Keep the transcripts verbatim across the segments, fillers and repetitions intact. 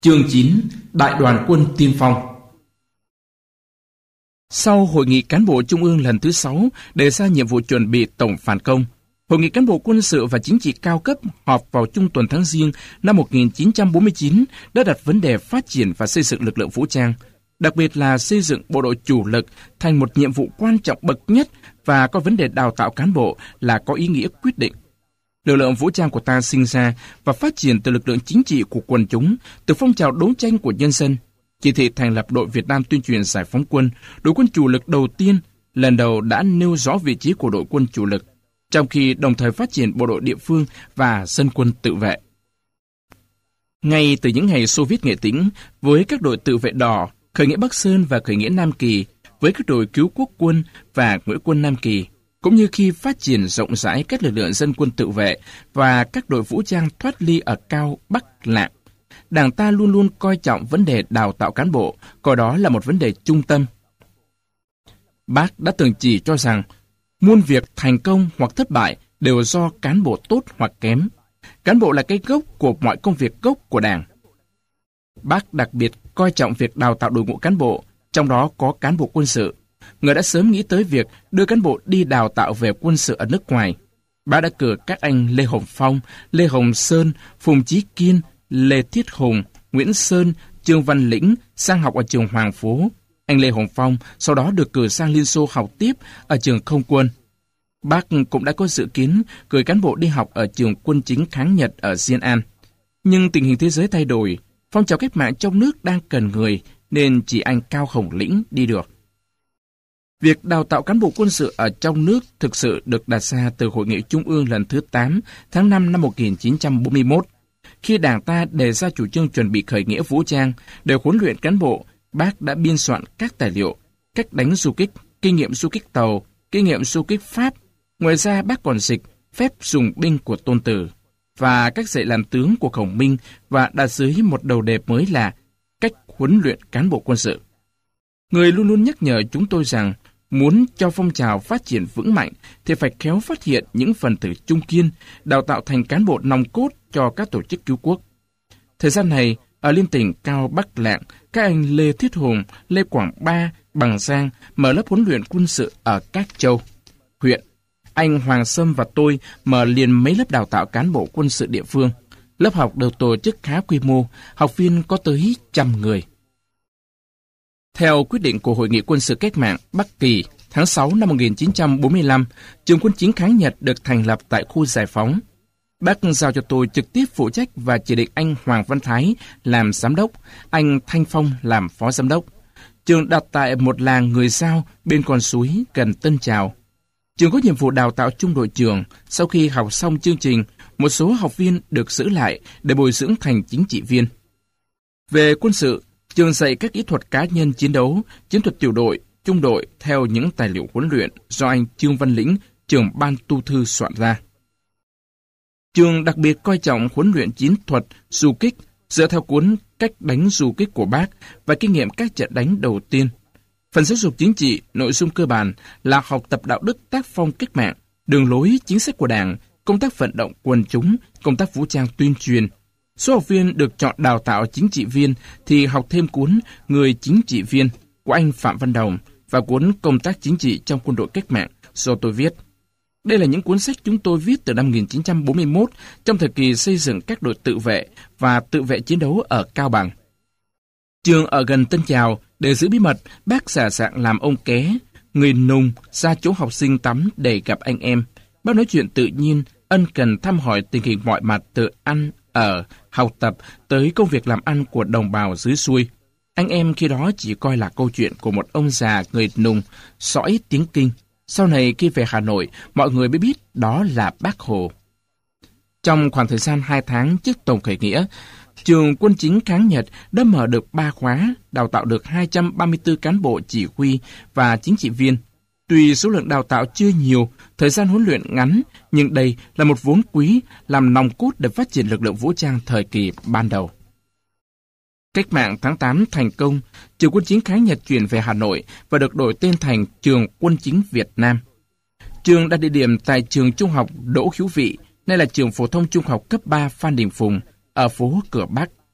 Chương chín. Đại đoàn quân tiên phong. Sau Hội nghị cán bộ Trung ương lần thứ sáu đề ra nhiệm vụ chuẩn bị tổng phản công, Hội nghị cán bộ quân sự và chính trị cao cấp họp vào trung tuần tháng Giêng năm một nghìn chín trăm bốn mươi chín đã đặt vấn đề phát triển và xây dựng lực lượng vũ trang, đặc biệt là xây dựng bộ đội chủ lực thành một nhiệm vụ quan trọng bậc nhất và có vấn đề đào tạo cán bộ là có ý nghĩa quyết định. Lực lượng vũ trang của ta sinh ra và phát triển từ lực lượng chính trị của quần chúng, từ phong trào đấu tranh của nhân dân. Chỉ thị thành lập đội Việt Nam tuyên truyền giải phóng quân, đội quân chủ lực đầu tiên, lần đầu đã nêu rõ vị trí của đội quân chủ lực, trong khi đồng thời phát triển bộ đội địa phương và dân quân tự vệ. Ngay từ những ngày Xô Viết nghệ tĩnh, với các đội tự vệ đỏ, khởi nghĩa Bắc Sơn và khởi nghĩa Nam Kỳ, với các đội cứu quốc quân và nghĩa quân Nam Kỳ, cũng như khi phát triển rộng rãi các lực lượng dân quân tự vệ và các đội vũ trang thoát ly ở Cao Bắc Lạng, Đảng ta luôn luôn coi trọng vấn đề đào tạo cán bộ, coi đó là một vấn đề trung tâm. Bác đã từng chỉ cho rằng, muôn việc thành công hoặc thất bại đều do cán bộ tốt hoặc kém. Cán bộ là cái gốc của mọi công việc gốc của Đảng. Bác đặc biệt coi trọng việc đào tạo đội ngũ cán bộ, trong đó có cán bộ quân sự. Người đã sớm nghĩ tới việc đưa cán bộ đi đào tạo về quân sự ở nước ngoài. Bác đã cử các anh Lê Hồng Phong, Lê Hồng Sơn, Phùng Chí Kiên, Lê Thiết Hùng, Nguyễn Sơn, Trương Văn Lĩnh sang học ở trường Hoàng Phố. Anh Lê Hồng Phong sau đó được cử sang Liên Xô học tiếp ở trường Không quân. Bác cũng đã có dự kiến cử cán bộ đi học ở trường quân chính kháng Nhật ở Diên An. Nhưng tình hình thế giới thay đổi, phong trào cách mạng trong nước đang cần người, nên chỉ anh Cao Hồng Lĩnh đi được. Việc đào tạo cán bộ quân sự ở trong nước thực sự được đặt ra từ Hội nghị Trung ương lần thứ tám tháng năm năm một nghìn chín trăm bốn mươi mốt. Khi Đảng ta đề ra chủ trương chuẩn bị khởi nghĩa vũ trang để huấn luyện cán bộ, Bác đã biên soạn các tài liệu, cách đánh du kích, kinh nghiệm du kích tàu, kinh nghiệm du kích Pháp. Ngoài ra Bác còn dịch phép dùng binh của Tôn Tử và cách dạy làm tướng của Khổng Minh và đặt dưới một đầu đề mới là cách huấn luyện cán bộ quân sự. Người luôn luôn nhắc nhở chúng tôi rằng muốn cho phong trào phát triển vững mạnh thì phải khéo phát hiện những phần tử trung kiên, đào tạo thành cán bộ nòng cốt cho các tổ chức cứu quốc. Thời gian này, ở liên tỉnh Cao Bắc Lạng, các anh Lê Thiết Hùng, Lê Quảng Ba, Bằng Giang mở lớp huấn luyện quân sự ở các châu, huyện. Anh Hoàng Sâm và tôi mở liền mấy lớp đào tạo cán bộ quân sự địa phương. Lớp học được tổ chức khá quy mô, học viên có tới trăm người. Theo quyết định của Hội nghị quân sự cách mạng Bắc Kỳ tháng sáu năm một nghìn chín trăm bốn mươi lăm, trường quân chính kháng Nhật được thành lập tại khu Giải Phóng. Bác giao cho tôi trực tiếp phụ trách và chỉ định anh Hoàng Văn Thái làm giám đốc, anh Thanh Phong làm phó giám đốc. Trường đặt tại một làng người Dao bên con suối gần Tân Trào. Trường có nhiệm vụ đào tạo trung đội trưởng. Sau khi học xong chương trình, một số học viên được giữ lại để bồi dưỡng thành chính trị viên. Về quân sự, trường dạy các kỹ thuật cá nhân chiến đấu, chiến thuật tiểu đội, trung đội theo những tài liệu huấn luyện do anh Trương Văn Lĩnh, trưởng ban tu thư soạn ra. Trường đặc biệt coi trọng huấn luyện chiến thuật, du kích, dựa theo cuốn Cách đánh du kích của Bác và kinh nghiệm các trận đánh đầu tiên. Phần giáo dục chính trị, nội dung cơ bản là học tập đạo đức tác phong cách mạng, đường lối chính sách của Đảng, công tác vận động quần chúng, công tác vũ trang tuyên truyền. Số học viên được chọn đào tạo chính trị viên thì học thêm cuốn Người chính trị viên của anh Phạm Văn Đồng và cuốn Công tác chính trị trong quân đội cách mạng do tôi viết. Đây là những cuốn sách chúng tôi viết từ năm một nghìn chín trăm bốn mươi mốt trong thời kỳ xây dựng các đội tự vệ và tự vệ chiến đấu ở Cao Bằng. Trường ở gần Tân Trào, để giữ bí mật, Bác giả dạng làm ông ké, người nùng ra chỗ học sinh tắm để gặp anh em. Bác nói chuyện tự nhiên, ân cần thăm hỏi tình hình mọi mặt từ ăn, ở, học tập tới công việc làm ăn của đồng bào dưới xuôi. Anh em khi đó chỉ coi là câu chuyện của một ông già người nùng, sõi tiếng Kinh. Sau này khi về Hà Nội, mọi người mới biết đó là Bác Hồ. Trong khoảng thời gian hai tháng trước tổng khởi nghĩa, trường quân chính kháng Nhật đã mở được ba khóa, đào tạo được hai trăm ba mươi tư cán bộ chỉ huy và chính trị viên. Tuy số lượng đào tạo chưa nhiều, thời gian huấn luyện ngắn, nhưng đây là một vốn quý làm nòng cốt để phát triển lực lượng vũ trang thời kỳ ban đầu. Cách mạng tháng tám thành công, trường quân chính kháng Nhật chuyển về Hà Nội và được đổi tên thành Trường Quân chính Việt Nam. Trường đặt địa điểm tại trường trung học Đỗ Hữu Vị, nay là trường phổ thông trung học cấp ba Phan Đình Phùng, ở phố Cửa Bắc.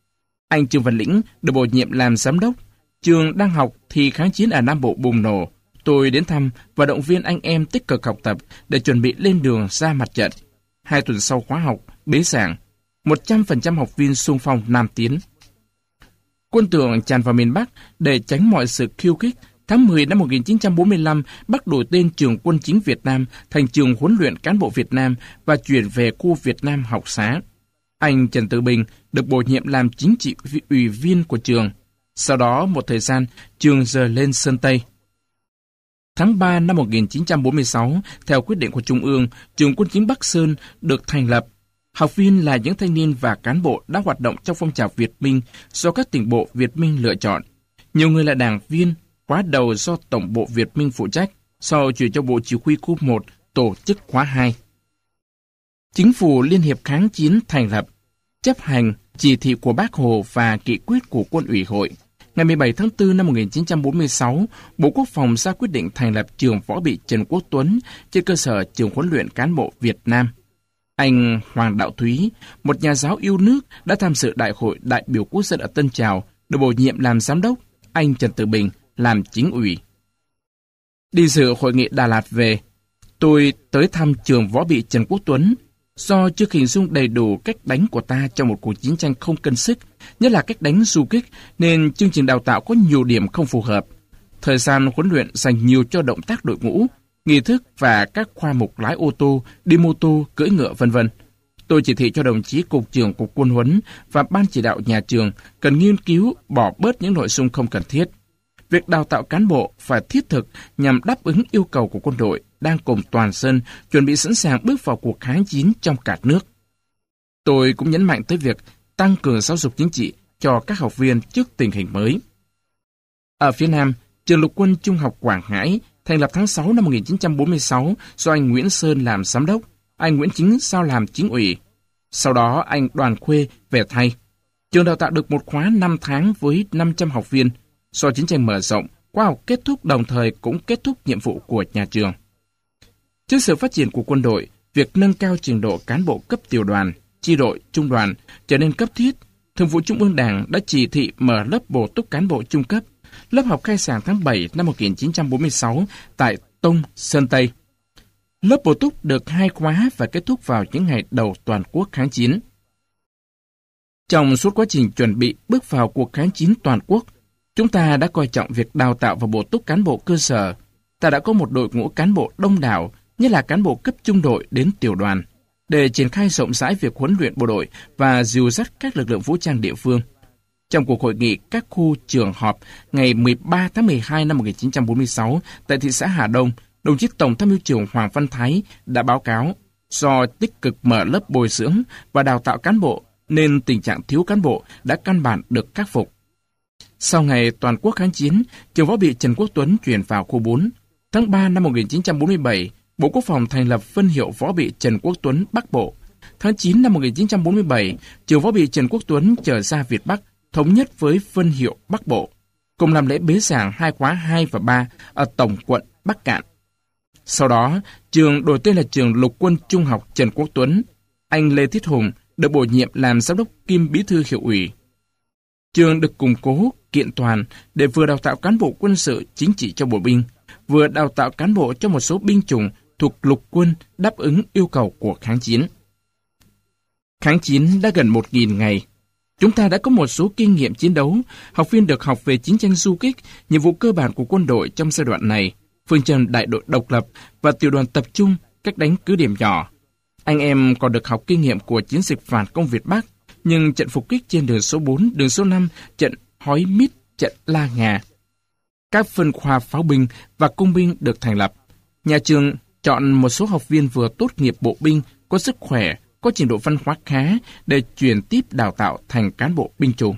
Anh Trương Văn Lĩnh được bổ nhiệm làm giám đốc. Trường đang học thì kháng chiến ở Nam Bộ bùng nổ. Tôi đến thăm và động viên anh em tích cực học tập để chuẩn bị lên đường ra mặt trận. Hai tuần sau khóa học bế giảng, một trăm phần trăm học viên xung phong Nam tiến. Quân tưởng tràn vào miền Bắc để tránh mọi sự khiêu khích. Tháng mười năm một nghìn chín trăm bốn mươi lăm, Bắc đổi tên Trường Quân chính Việt Nam thành Trường Huấn luyện Cán bộ Việt Nam và chuyển về khu Việt Nam học xá. Anh Trần Tự Bình được bổ nhiệm làm chính trị ủy viên của trường. Sau đó một thời gian, trường rời lên Sơn Tây. Tháng ba năm một nghìn chín trăm bốn mươi sáu, theo quyết định của Trung ương, Trường Quân chính Bắc Sơn được thành lập. Học viên là những thanh niên và cán bộ đã hoạt động trong phong trào Việt Minh do các tỉnh bộ Việt Minh lựa chọn. Nhiều người là đảng viên, khóa đầu do Tổng bộ Việt Minh phụ trách, sau chuyển cho Bộ Chỉ huy khu một tổ chức khóa hai. Chính phủ Liên hiệp kháng chiến thành lập, chấp hành chỉ thị của Bác Hồ và nghị quyết của Quân ủy Hội. Ngày mười bảy tháng tư năm một nghìn chín trăm bốn mươi sáu, Bộ Quốc phòng ra quyết định thành lập trường võ bị Trần Quốc Tuấn trên cơ sở Trường Huấn luyện Cán bộ Việt Nam. Anh Hoàng Đạo Thúy, một nhà giáo yêu nước, đã tham dự Đại hội đại biểu quốc dân ở Tân Trào, được bổ nhiệm làm giám đốc. Anh Trần Tự Bình làm chính ủy. Đi dự hội nghị Đà Lạt về, tôi tới thăm trường võ bị Trần Quốc Tuấn. Do chưa hình dung đầy đủ cách đánh của ta trong một cuộc chiến tranh không cân sức, nhất là cách đánh du kích, nên chương trình đào tạo có nhiều điểm không phù hợp. Thời gian huấn luyện dành nhiều cho động tác đội ngũ, nghi thức và các khoa mục lái ô tô, đi mô tô, cưỡi ngựa vân vân. Tôi chỉ thị cho đồng chí Cục trưởng Cục Quân huấn và Ban chỉ đạo nhà trường cần nghiên cứu bỏ bớt những nội dung không cần thiết. Việc đào tạo cán bộ phải thiết thực nhằm đáp ứng yêu cầu của quân đội đang cùng toàn dân chuẩn bị sẵn sàng bước vào cuộc kháng chiến trong cả nước. Tôi cũng nhấn mạnh tới việc tăng cường giáo dục chính trị cho các học viên trước tình hình mới. Ở phía Nam, Trường Lục quân Trung học Quảng Ngãi thành lập tháng sáu năm một nghìn chín trăm bốn mươi sáu do anh Nguyễn Sơn làm giám đốc, anh Nguyễn Chính Sao làm chính ủy. Sau đó anh Đoàn Khuê về thay. Trường đào tạo được một khóa năm tháng với năm trăm học viên. Do chiến tranh mở rộng, khóa học kết thúc đồng thời cũng kết thúc nhiệm vụ của nhà trường. Trước sự phát triển của quân đội, việc nâng cao trình độ cán bộ cấp tiểu đoàn, chi đội, trung đoàn trở nên cấp thiết. Thường vụ Trung ương Đảng đã chỉ thị mở lớp bổ túc cán bộ trung cấp. Lớp học khai giảng tháng bảy năm một nghìn chín trăm bốn mươi sáu tại Tông, Sơn Tây. Lớp bổ túc được hai khóa và kết thúc vào những ngày đầu toàn quốc kháng chiến. Trong suốt quá trình chuẩn bị bước vào cuộc kháng chiến toàn quốc, chúng ta đã coi trọng việc đào tạo và bổ túc cán bộ cơ sở. Ta đã có một đội ngũ cán bộ đông đảo, nhất là cán bộ cấp trung đội đến tiểu đoàn, để triển khai rộng rãi việc huấn luyện bộ đội và dìu dắt các lực lượng vũ trang địa phương. Trong cuộc hội nghị các khu trường họp ngày mười ba tháng mười hai năm một nghìn chín trăm bốn mươi sáu tại thị xã Hà Đông, đồng chí Tổng tham mưu trưởng Hoàng Văn Thái đã báo cáo do tích cực mở lớp bồi dưỡng và đào tạo cán bộ nên tình trạng thiếu cán bộ đã căn bản được khắc phục. Sau ngày toàn quốc kháng chiến, trường võ bị Trần Quốc Tuấn chuyển vào khu bốn. Tháng ba năm một nghìn chín trăm bốn mươi bảy, Bộ Quốc phòng thành lập phân hiệu võ bị Trần Quốc Tuấn Bắc Bộ. Tháng chín năm một nghìn chín trăm bốn mươi bảy, trường võ bị Trần Quốc Tuấn trở ra Việt Bắc, thống nhất với phân hiệu Bắc Bộ, cùng làm lễ bế giảng hai khóa hai và ba ở Tổng quận Bắc Cạn. Sau đó, trường đổi tên là Trường Lục quân Trung học Trần Quốc Tuấn. Anh Lê Thiết Hùng được bổ nhiệm làm giám đốc kiêm bí thư hiệu ủy. Trường được củng cố, kiện toàn để vừa đào tạo cán bộ quân sự chính trị cho bộ binh, vừa đào tạo cán bộ cho một số binh chủng thuộc lục quân đáp ứng yêu cầu của kháng chiến. Kháng chiến đã gần một nghìn ngày. Chúng ta đã có một số kinh nghiệm chiến đấu, học viên được học về chiến tranh du kích, nhiệm vụ cơ bản của quân đội trong giai đoạn này, phương châm đại đội độc lập và tiểu đoàn tập trung, cách đánh cứ điểm nhỏ. Anh em còn được học kinh nghiệm của chiến dịch phản công Việt Bắc, nhưng trận phục kích trên đường số bốn, đường số năm, trận Hói Mít, trận La Ngà. Các phân khoa pháo binh và công binh được thành lập. Nhà trường chọn một số học viên vừa tốt nghiệp bộ binh, có sức khỏe, có trình độ văn hóa khá để chuyển tiếp đào tạo thành cán bộ binh chủng.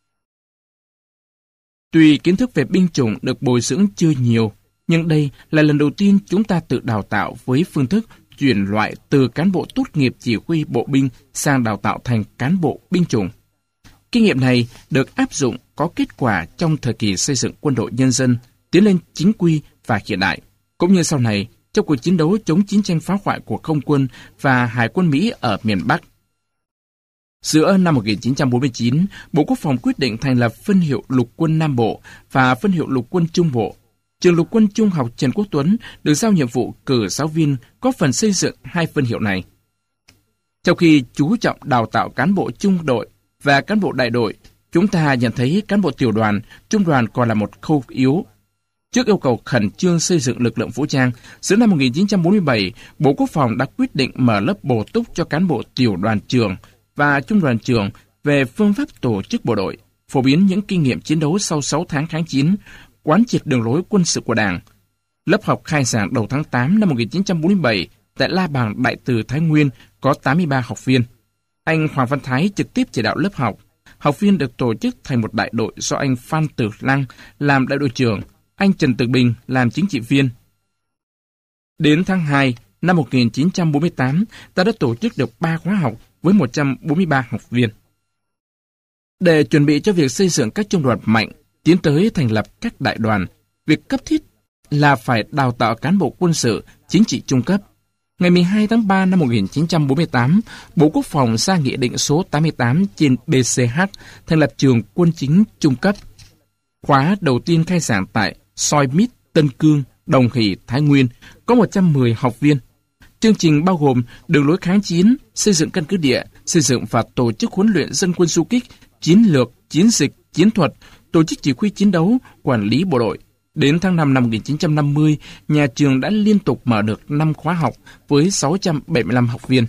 Tuy kiến thức về binh chủng được bồi dưỡng chưa nhiều, nhưng đây là lần đầu tiên chúng ta tự đào tạo với phương thức chuyển loại từ cán bộ tốt nghiệp chỉ huy bộ binh sang đào tạo thành cán bộ binh chủng. Kinh nghiệm này được áp dụng có kết quả trong thời kỳ xây dựng quân đội nhân dân, tiến lên chính quy và hiện đại, cũng như sau này trong cuộc chiến đấu chống chiến tranh phá hoại của không quân và hải quân Mỹ ở miền Bắc. Giữa năm một nghìn chín trăm bốn mươi chín, Bộ Quốc phòng quyết định thành lập phân hiệu Lục quân Nam Bộ và phân hiệu Lục quân Trung Bộ. Trường Lục quân Trung học Trần Quốc Tuấn được giao nhiệm vụ cử giáo viên có phần xây dựng hai phân hiệu này. Trong khi chú trọng đào tạo cán bộ trung đội và cán bộ đại đội, chúng ta nhận thấy cán bộ tiểu đoàn, trung đoàn còn là một khâu yếu. Trước yêu cầu khẩn trương xây dựng lực lượng vũ trang, giữa năm một nghìn chín trăm bốn mươi bảy, Bộ Quốc phòng đã quyết định mở lớp bổ túc cho cán bộ tiểu đoàn trưởng và trung đoàn trưởng về phương pháp tổ chức bộ đội, phổ biến những kinh nghiệm chiến đấu sau sáu tháng kháng chiến, quán triệt đường lối quân sự của Đảng. Lớp học khai giảng đầu tháng tám năm một nghìn chín trăm bốn mươi bảy tại La Bằng, Đại Từ, Thái Nguyên có tám mươi ba học viên. Anh Hoàng Văn Thái trực tiếp chỉ đạo lớp học. Học viên được tổ chức thành một đại đội do anh Phan Tử Lăng làm đại đội trưởng, anh Trần Tử Bình làm chính trị viên. Đến tháng hai năm một nghìn chín trăm bốn mươi tám, ta đã tổ chức được ba khóa học với một trăm bốn mươi ba học viên. Để chuẩn bị cho việc xây dựng các trung đoàn mạnh, tiến tới thành lập các đại đoàn, việc cấp thiết là phải đào tạo cán bộ quân sự, chính trị trung cấp. Ngày mười hai tháng ba năm một nghìn chín trăm bốn mươi tám, Bộ Quốc phòng ra nghị định số tám mươi tám trên B C H thành lập trường quân chính trung cấp. Khóa đầu tiên khai giảng tại Soi Mít, Tân Cương, Đồng Hỷ, Thái Nguyên, có một trăm mười học viên. Chương trình bao gồm đường lối kháng chiến, xây dựng căn cứ địa, xây dựng và tổ chức huấn luyện dân quân du kích, chiến lược, chiến dịch, chiến thuật, tổ chức chỉ huy chiến đấu, quản lý bộ đội. Đến tháng năm năm một nghìn chín trăm năm mươi, nhà trường đã liên tục mở được năm khóa học với sáu trăm bảy mươi lăm học viên.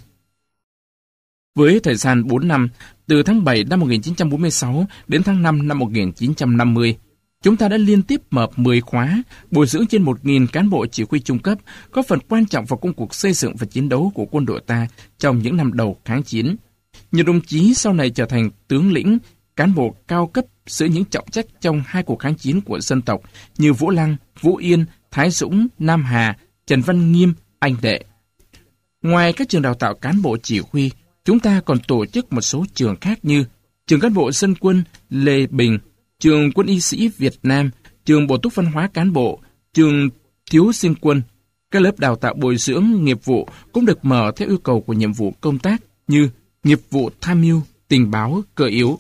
Với thời gian bốn năm, từ tháng bảy năm một nghìn chín trăm bốn mươi sáu đến tháng năm năm một nghìn chín trăm năm mươi, chúng ta đã liên tiếp mở mười khóa, bồi dưỡng trên một nghìn cán bộ chỉ huy trung cấp, có phần quan trọng vào công cuộc xây dựng và chiến đấu của quân đội ta trong những năm đầu kháng chiến. Nhiều đồng chí sau này trở thành tướng lĩnh, cán bộ cao cấp giữ những trọng trách trong hai cuộc kháng chiến của dân tộc như Vũ Lăng, Vũ Yên, Thái Dũng, Nam Hà, Trần Văn Nghiêm, Anh Đệ. Ngoài các trường đào tạo cán bộ chỉ huy, chúng ta còn tổ chức một số trường khác như trường cán bộ dân quân Lê Bình, trường quân y sĩ Việt Nam, trường bổ túc văn hóa cán bộ, trường thiếu sinh quân. Các lớp đào tạo bồi dưỡng nghiệp vụ cũng được mở theo yêu cầu của nhiệm vụ công tác như nghiệp vụ tham mưu, tình báo, cơ yếu.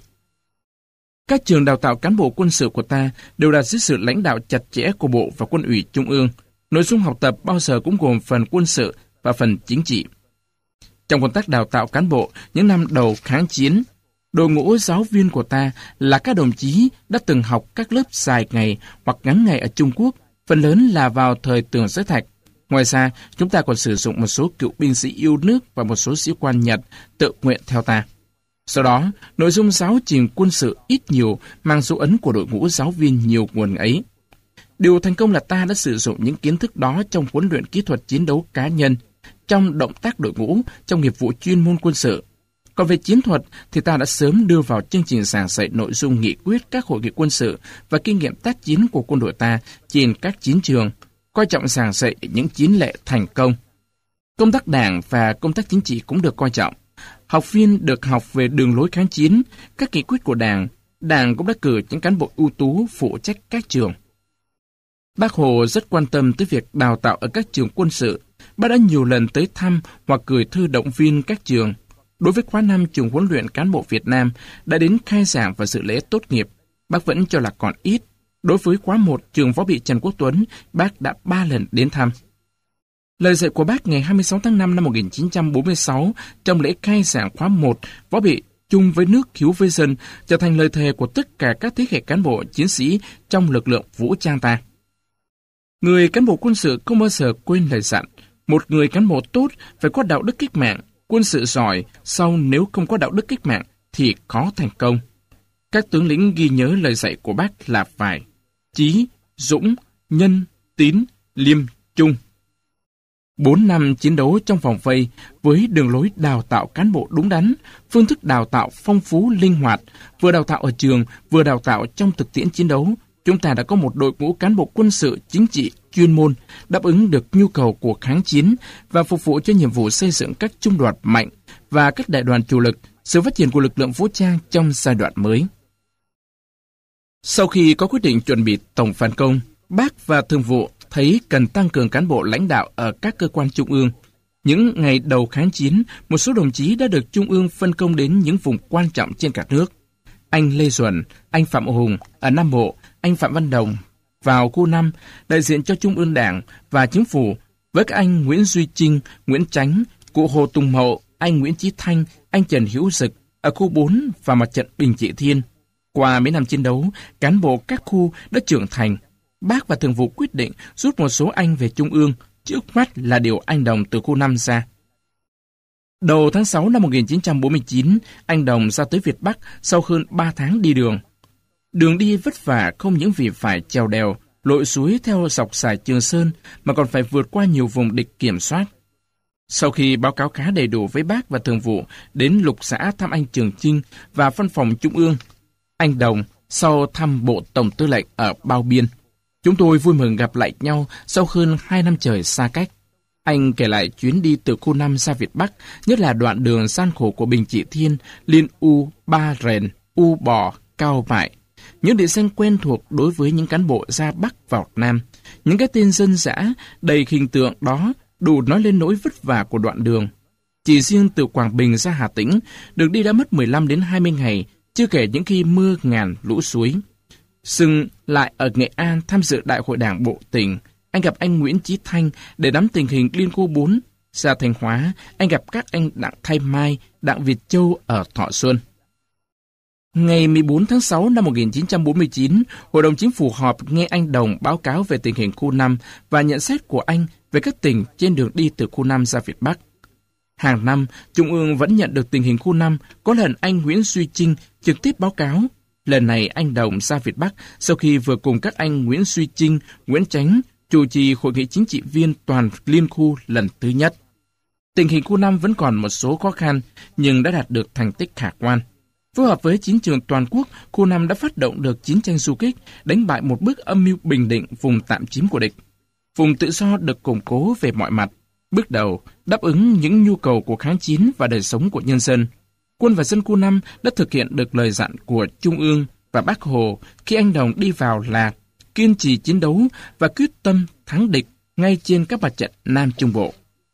Các trường đào tạo cán bộ quân sự của ta đều đặt dưới sự lãnh đạo chặt chẽ của Bộ và Quân ủy Trung ương. Nội dung học tập bao giờ cũng gồm phần quân sự và phần chính trị. Trong công tác đào tạo cán bộ những năm đầu kháng chiến, đội ngũ giáo viên của ta là các đồng chí đã từng học các lớp dài ngày hoặc ngắn ngày ở Trung Quốc, phần lớn là vào thời Tường Giới Thạch. Ngoài ra, chúng ta còn sử dụng một số cựu binh sĩ yêu nước và một số sĩ quan Nhật tự nguyện theo ta. Sau đó, nội dung giáo trình quân sự ít nhiều mang dấu ấn của đội ngũ giáo viên nhiều nguồn ấy. Điều thành công là ta đã sử dụng những kiến thức đó trong huấn luyện kỹ thuật chiến đấu cá nhân, trong động tác đội ngũ, trong nghiệp vụ chuyên môn quân sự. Còn về chiến thuật thì ta đã sớm đưa vào chương trình giảng dạy nội dung nghị quyết các hội nghị quân sự và kinh nghiệm tác chiến của quân đội ta trên các chiến trường, coi trọng giảng dạy những chiến lệ thành công. Công tác đảng và công tác chính trị cũng được coi trọng. Học viên được học về đường lối kháng chiến, các nghị quyết của Đảng. Đảng cũng đã cử những cán bộ ưu tú phụ trách các trường. Bác Hồ rất quan tâm tới việc đào tạo ở các trường quân sự. Bác đã nhiều lần tới thăm hoặc gửi thư động viên các trường. Đối với khóa năm trường huấn luyện cán bộ Việt Nam đã đến khai giảng và dự lễ tốt nghiệp, bác vẫn cho là còn ít. Đối với khóa một trường võ bị Trần Quốc Tuấn, bác đã ba lần đến thăm. Lời dạy của bác ngày hai mươi sáu tháng năm năm một nghìn chín trăm bốn mươi sáu trong lễ khai giảng khóa một võ bị chung với nước hiếu với dân trở thành lời thề của tất cả các thế hệ cán bộ chiến sĩ trong lực lượng vũ trang ta. Người cán bộ quân sự không bao giờ quên lời dặn, một người cán bộ tốt phải có đạo đức cách mạng, quân sự giỏi, sau nếu không có đạo đức cách mạng thì khó thành công. Các tướng lĩnh ghi nhớ lời dạy của bác là phải chí, dũng, nhân, tín, liêm, trung. Bốn năm chiến đấu trong vòng vây với đường lối đào tạo cán bộ đúng đắn, phương thức đào tạo phong phú linh hoạt, vừa đào tạo ở trường, vừa đào tạo trong thực tiễn chiến đấu, chúng ta đã có một đội ngũ cán bộ quân sự chính trị chuyên môn đáp ứng được nhu cầu của kháng chiến và phục vụ cho nhiệm vụ xây dựng các trung đoàn mạnh và các đại đoàn chủ lực, sự phát triển của lực lượng vũ trang trong giai đoạn mới. Sau khi có quyết định chuẩn bị tổng phản công, Bác và Thường vụ thấy cần tăng cường cán bộ lãnh đạo ở các cơ quan trung ương. Những ngày đầu kháng chiến, một số đồng chí đã được Trung ương phân công đến những vùng quan trọng trên cả nước. Anh Lê Duẩn, anh Phạm Hùng ở Nam Bộ, anh Phạm Văn Đồng vào khu năm, đại diện cho Trung ương Đảng và Chính phủ với các anh Nguyễn Duy Trinh, Nguyễn Chánh, cụ Hồ Tùng Mậu, anh Nguyễn Chí Thanh, anh Trần Hữu Dực ở khu bốn và mặt trận Bình Trị Thiên. Qua mấy năm chiến đấu, cán bộ các khu đã trưởng thành. Bác và Thường vụ quyết định rút một số anh về Trung ương, trước mắt là điều anh Đồng từ khu năm ra. Đầu tháng sáu năm một nghìn chín trăm bốn mươi chín, anh Đồng ra tới Việt Bắc sau hơn ba tháng đi đường. Đường đi vất vả không những vì phải trèo đèo, lội suối theo dọc dải Trường Sơn mà còn phải vượt qua nhiều vùng địch kiểm soát. Sau khi báo cáo khá đầy đủ với bác và Thường vụ đến lục xã thăm anh Trường Chinh và văn phòng Trung ương, anh Đồng sau thăm Bộ Tổng Tư lệnh ở Bao Biên. Chúng tôi vui mừng gặp lại nhau sau hơn hai năm trời xa cách. Anh kể lại chuyến đi từ khu năm ra Việt Bắc, nhất là đoạn đường gian khổ của Bình Trị Thiên, Liên U, Ba Rền, U Bò, Cao Bại. Những địa danh quen thuộc đối với những cán bộ ra Bắc vào Nam. Những cái tên dân dã đầy hình tượng đó đủ nói lên nỗi vất vả của đoạn đường. Chỉ riêng từ Quảng Bình ra Hà Tĩnh, đường đi đã mất mười lăm đến hai mươi ngày, chưa kể những khi mưa ngàn lũ suối. Dừng lại ở Nghệ An tham dự Đại hội Đảng bộ tỉnh, anh gặp anh Nguyễn Chí Thanh để nắm tình hình Liên khu bốn. Ra Thanh Hóa, anh gặp các anh Đặng Thay Mai, Đặng Việt Châu ở Thọ Xuân. Ngày mười bốn tháng sáu năm một nghìn chín trăm bốn mươi chín, Hội đồng Chính phủ họp nghe anh Đồng báo cáo về tình hình khu năm và nhận xét của anh về các tỉnh trên đường đi từ khu năm ra Việt Bắc. Hàng năm, Trung ương vẫn nhận được tình hình khu năm, có lần anh Nguyễn Duy Trinh trực tiếp báo cáo. Lần này anh Đồng ra Việt Bắc sau khi vừa cùng các anh Nguyễn Duy Trinh, Nguyễn Chánh chủ trì Hội nghị chính trị viên toàn Liên khu lần thứ nhất. Tình hình khu năm vẫn còn một số khó khăn, nhưng đã đạt được thành tích khả quan. Phối hợp với chiến trường toàn quốc, khu năm đã phát động được chiến tranh du kích, đánh bại một bước âm mưu bình định vùng tạm chiếm của địch. Vùng tự do được củng cố về mọi mặt, bước đầu đáp ứng những nhu cầu của kháng chiến và đời sống của nhân dân. Quân và dân khu năm đã thực hiện được lời dặn của Trung ương và Bác Hồ khi anh Đồng đi vào là kiên trì chiến đấu và quyết tâm thắng địch ngay trên các mặt trận Nam Trung Bộ.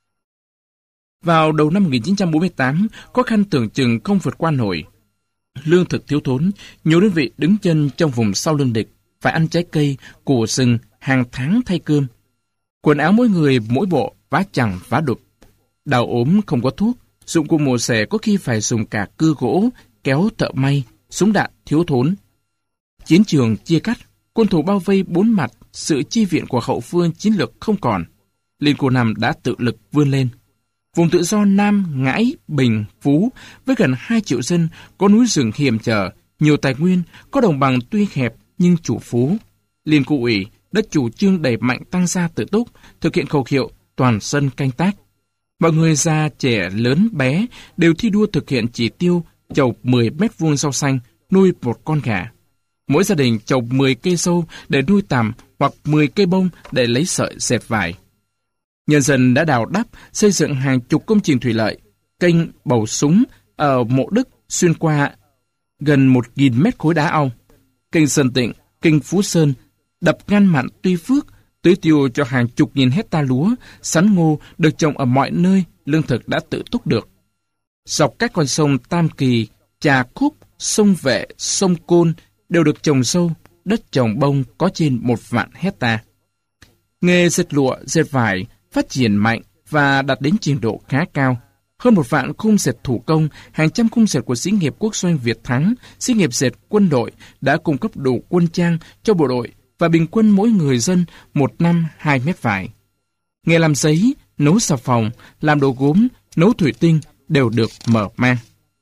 Vào đầu năm một nghìn chín trăm bốn mươi tám, khó khăn tưởng chừng không vượt qua nổi. Lương thực thiếu thốn, nhiều đơn vị đứng chân trong vùng sau lưng địch, phải ăn trái cây, củ rừng hàng tháng thay cơm. Quần áo mỗi người mỗi bộ vá chằng vá đục. Đào ốm không có thuốc, dụng cụ mổ xẻ có khi phải dùng cả cưa gỗ, kéo thợ may, súng đạn thiếu thốn. Chiến trường chia cắt, quân thù bao vây bốn mặt, sự chi viện của hậu phương chiến lược không còn. Liên khu năm đã tự lực vươn lên. Vùng tự do Nam, Ngãi, Bình, Phú với gần hai triệu dân, có núi rừng hiểm trở, nhiều tài nguyên, có đồng bằng tuy hẹp nhưng chủ phú. Liên khu ủy đã chủ trương đẩy mạnh tăng gia tự túc, thực hiện khẩu hiệu toàn dân canh tác. Mọi người già, trẻ, lớn, bé đều thi đua thực hiện chỉ tiêu trồng mười mét vuông rau xanh, nuôi một con gà. Mỗi gia đình trồng mười cây sâu để nuôi tằm hoặc mười cây bông để lấy sợi dệt vải. Nhân dân đã đào đắp, xây dựng hàng chục công trình thủy lợi, kênh Bầu Súng ở Mộ Đức xuyên qua gần một nghìn mét khối đá ong, kênh Sơn Tịnh, kênh Phú Sơn, đập ngăn mặn Tuy Phước, tưới tiêu cho hàng chục nghìn hecta lúa, sắn ngô được trồng ở mọi nơi, lương thực đã tự túc được. Dọc các con sông Tam Kỳ, Trà Khúc, sông Vệ, sông Côn đều được trồng sâu, đất trồng bông có trên một vạn hecta. Nghề dệt lụa, dệt vải phát triển mạnh và đạt đến trình độ khá cao. Hơn một vạn khung dệt thủ công, hàng trăm khung dệt của xí nghiệp Quốc doanh Việt Thắng, xí nghiệp dệt quân đội đã cung cấp đủ quân trang cho bộ đội và bình quân mỗi người dân một năm hai mét vải. Nghề làm giấy, nấu xà phòng, làm đồ gốm, nấu thủy tinh đều được mở mang.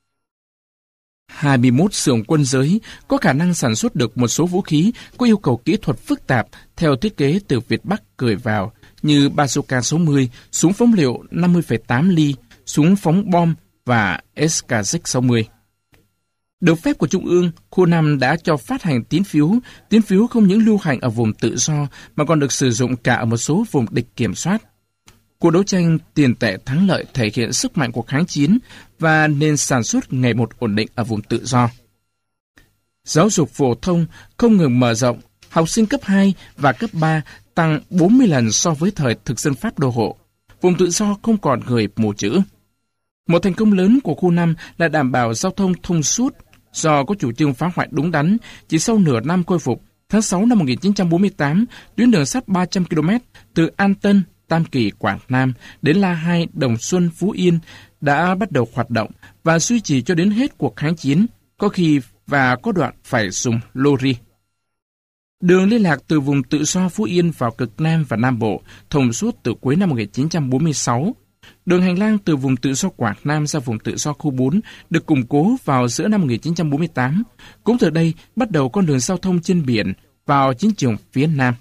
hai mươi mốt xưởng quân giới có khả năng sản xuất được một số vũ khí có yêu cầu kỹ thuật phức tạp theo thiết kế từ Việt Bắc gửi vào như bazooka sáu mươi, súng phóng lựu năm mươi phẩy tám ly, súng phóng bom và ét ca zet sáu mươi. Được phép của Trung ương, khu năm đã cho phát hành tín phiếu. Tín phiếu không những lưu hành ở vùng tự do mà còn được sử dụng cả ở một số vùng địch kiểm soát. Cuộc đấu tranh tiền tệ thắng lợi thể hiện sức mạnh của kháng chiến và nền sản xuất ngày một ổn định ở vùng tự do. Giáo dục phổ thông không ngừng mở rộng, học sinh cấp hai và cấp ba tăng bốn mươi lần so với thời thực dân Pháp đô hộ. vùng tự do không còn người mù chữ. Một thành công lớn của khu năm là đảm bảo giao thông thông suốt. Do có chủ trương phá hoại đúng đắn, chỉ sau nửa năm khôi phục, tháng sáu năm một nghìn chín trăm bốn mươi tám, tuyến đường sắt ba trăm ki lô mét từ An Tân, Tam Kỳ, Quảng Nam đến La Hai, Đồng Xuân, Phú Yên đã bắt đầu hoạt động và duy trì cho đến hết cuộc kháng chiến, có khi và có đoạn phải dùng lorry. Đường liên lạc từ vùng tự do Phú Yên vào cực Nam và Nam Bộ thông suốt từ cuối năm một nghìn chín trăm bốn mươi sáu. Đường hành lang từ vùng tự do Quảng Nam ra vùng tự do khu bốn được củng cố vào giữa năm một nghìn chín trăm bốn mươi tám. Cũng từ đây bắt đầu con đường giao thông trên biển vào chiến trường phía Nam.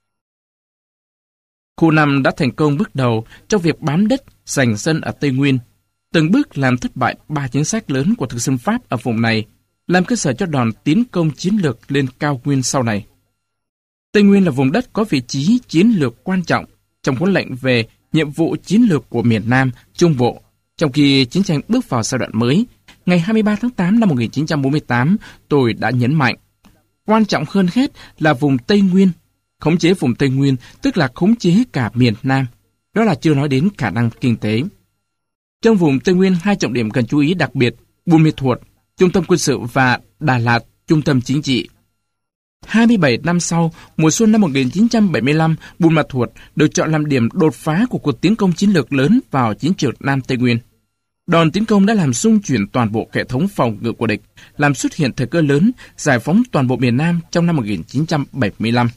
Khu năm đã thành công bước đầu trong việc bám đất, giành dân ở Tây Nguyên, từng bước làm thất bại ba chính sách lớn của thực dân Pháp ở vùng này, làm cơ sở cho đòn tiến công chiến lược lên cao nguyên sau này. Tây Nguyên là vùng đất có vị trí chiến lược quan trọng trong huấn lệnh về nhiệm vụ chiến lược của miền Nam, Trung Bộ, trong khi chiến tranh bước vào giai đoạn mới. Ngày hai mươi ba tháng tám năm một nghìn chín trăm bốn mươi tám, tôi đã nhấn mạnh, quan trọng hơn hết là vùng Tây Nguyên. Khống chế vùng Tây Nguyên tức là khống chế cả miền Nam. Đó là chưa nói đến khả năng kinh tế. Trong vùng Tây Nguyên, hai trọng điểm cần chú ý đặc biệt, Buôn Ma Thuột, trung tâm quân sự, và Đà Lạt, trung tâm chính trị. hai mươi bảy năm sau, mùa xuân năm một nghìn chín trăm bảy mươi lăm, Buôn Ma Thuột được chọn làm điểm đột phá của cuộc tiến công chiến lược lớn vào chiến trường Nam Tây Nguyên. Đòn tiến công đã làm xung chuyển toàn bộ hệ thống phòng ngự của địch, làm xuất hiện thời cơ lớn, giải phóng toàn bộ miền Nam trong năm một nghìn chín trăm bảy mươi lăm.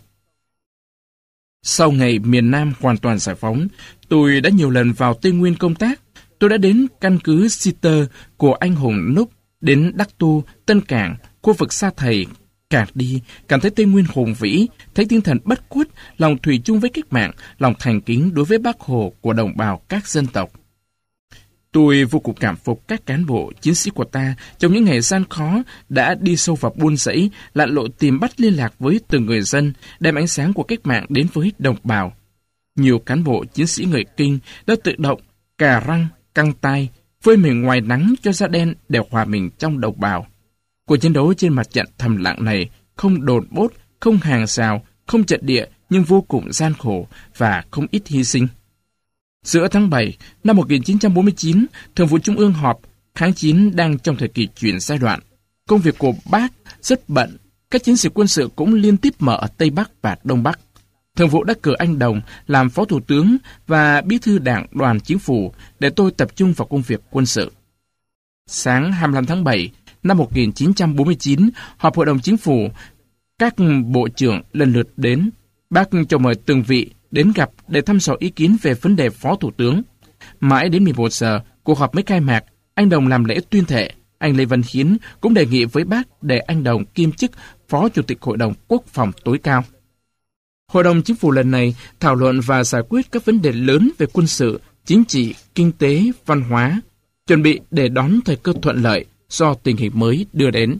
Sau ngày miền Nam hoàn toàn giải phóng, tôi đã nhiều lần vào Tây Nguyên công tác. Tôi đã đến căn cứ Sitter của anh hùng Núp, đến Đắc Tu, Tân Cảng, khu vực Sa Thầy. Càng đi, cảm thấy Tây Nguyên hùng vĩ, thấy tinh thần bất khuất, lòng thủy chung với cách mạng, lòng thành kính đối với Bác Hồ của đồng bào các dân tộc. Tôi vô cùng cảm phục các cán bộ, chiến sĩ của ta trong những ngày gian khó đã đi sâu vào buôn dãy, lặn lội tìm bắt liên lạc với từng người dân, đem ánh sáng của cách mạng đến với đồng bào. Nhiều cán bộ, chiến sĩ người Kinh đã tự động, cà răng, căng tay, phơi mình ngoài nắng cho da đen để hòa mình trong đồng bào. Cuộc chiến đấu trên mặt trận thầm lặng này không đồn bốt, không hàng rào, không trận địa, nhưng vô cùng gian khổ và không ít hy sinh. Giữa tháng bảy năm một nghìn chín trăm bốn mươi chín, Thường vụ Trung ương họp, kháng chiến đang trong thời kỳ chuyển giai đoạn. Công việc của Bác rất bận, các chiến sĩ quân sự cũng liên tiếp mở ở Tây Bắc và Đông Bắc. Thường vụ đã cử anh Đồng làm Phó Thủ tướng và Bí thư Đảng đoàn Chính phủ để tôi tập trung vào công việc quân sự. Sáng hai mươi lăm tháng bảy năm một nghìn chín trăm bốn mươi chín, họp Hội đồng Chính phủ, các bộ trưởng lần lượt đến. Bác cho mời từng vị đến gặp để thăm dò ý kiến về vấn đề Phó Thủ tướng. Mãi đến mười một giờ, cuộc họp mới khai mạc, anh Đồng làm lễ tuyên thệ. Anh Lê Văn Hiến cũng đề nghị với bác để anh Đồng kiêm chức Phó Chủ tịch Hội đồng Quốc phòng tối cao. Hội đồng Chính phủ lần này thảo luận và giải quyết các vấn đề lớn về quân sự, chính trị, kinh tế, văn hóa, chuẩn bị để đón thời cơ thuận lợi do tình hình mới đưa đến.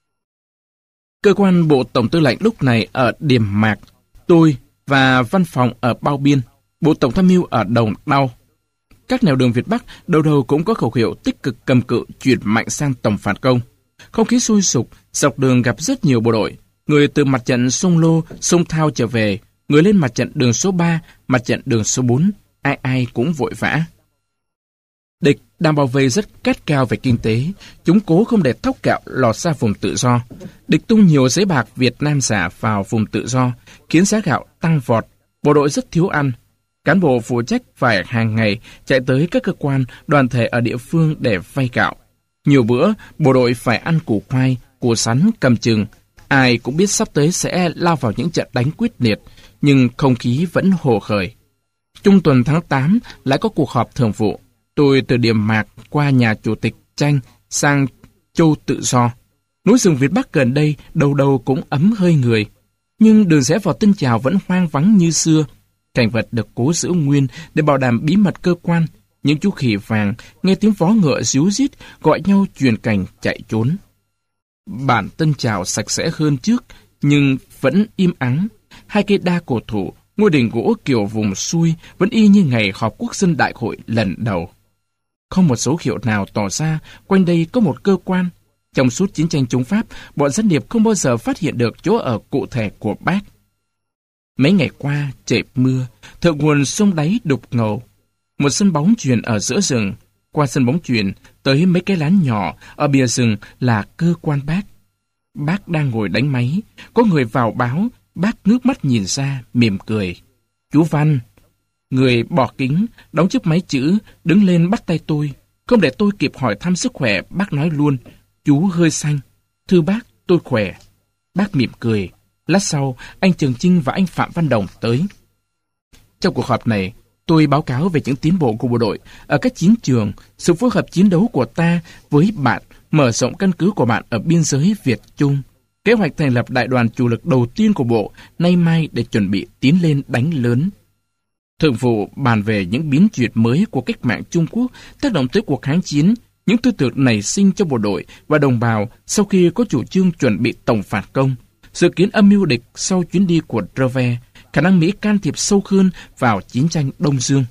Cơ quan Bộ Tổng Tư lệnh lúc này ở Điềm Mạc, tôi và văn phòng ở Bao Biên, Bộ Tổng tham mưu ở Đồng Đau. Các nẻo đường Việt Bắc đầu đầu cũng có khẩu hiệu tích cực cầm cự chuyển mạnh sang tổng phản công. Không khí sôi sục, dọc đường gặp rất nhiều bộ đội. Người từ mặt trận Sông Lô, Sông Thao trở về, người lên mặt trận đường số ba, mặt trận đường số bốn, ai ai cũng vội vã. Địch đang bao vây rất cát cao về kinh tế, chúng cố không để thóc gạo lọt ra vùng tự do. Địch tung nhiều giấy bạc Việt Nam giả vào vùng tự do, khiến giá gạo tăng vọt, bộ đội rất thiếu ăn. Cán bộ phụ trách phải hàng ngày chạy tới các cơ quan, đoàn thể ở địa phương để vay gạo. Nhiều bữa, bộ đội phải ăn củ khoai, củ sắn, cầm chừng. Ai cũng biết sắp tới sẽ lao vào những trận đánh quyết liệt, nhưng không khí vẫn hồ khởi. Trung tuần tháng tám lại có cuộc họp thường vụ. Tôi từ Điềm Mạc qua nhà Chủ tịch Chanh sang Châu Tự Do. Núi rừng Việt Bắc gần đây đầu đầu cũng ấm hơi người, nhưng đường rẽ vào Tân Trào vẫn hoang vắng như xưa. Cảnh vật được cố giữ nguyên để bảo đảm bí mật cơ quan. Những chú khỉ vàng nghe tiếng vó ngựa ríu rít gọi nhau truyền cảnh chạy trốn. Bản Tân Trào sạch sẽ hơn trước, nhưng vẫn im ắng. Hai cây đa cổ thụ, ngôi đền gỗ kiểu vùng xuôi vẫn y như ngày họp quốc dân đại hội lần đầu. Không một dấu hiệu nào tỏ ra quanh đây có một cơ quan. Trong suốt chiến tranh chống Pháp, bọn gián điệp không bao giờ phát hiện được chỗ ở cụ thể của Bác. Mấy ngày qua, trời mưa, thượng nguồn sông đáy đục ngầu. Một sân bóng chuyền ở giữa rừng. Qua sân bóng chuyền, tới mấy cái lán nhỏ, ở bìa rừng là cơ quan bác. Bác đang ngồi đánh máy. Có người vào báo, bác ngước mắt nhìn ra, mỉm cười. Chú Văn. Người bỏ kính, đóng chiếc máy chữ, đứng lên bắt tay tôi. Không để tôi kịp hỏi thăm sức khỏe, bác nói luôn. Chú hơi xanh. Thưa bác, tôi khỏe. Bác mỉm cười. Lát sau, anh Trường Chinh và anh Phạm Văn Đồng tới. Trong cuộc họp này, tôi báo cáo về những tiến bộ của bộ đội ở các chiến trường, sự phối hợp chiến đấu của ta với bạn, mở rộng căn cứ của bạn ở biên giới Việt-Trung, kế hoạch thành lập đại đoàn chủ lực đầu tiên của bộ nay mai để chuẩn bị tiến lên đánh lớn. Thường vụ bàn về những biến chuyển mới của cách mạng Trung Quốc tác động tới cuộc kháng chiến, những tư tưởng nảy sinh cho bộ đội và đồng bào sau khi có chủ trương chuẩn bị tổng phản công, dự kiến âm mưu địch sau chuyến đi của Dreve, khả năng Mỹ can thiệp sâu hơn vào chiến tranh Đông Dương.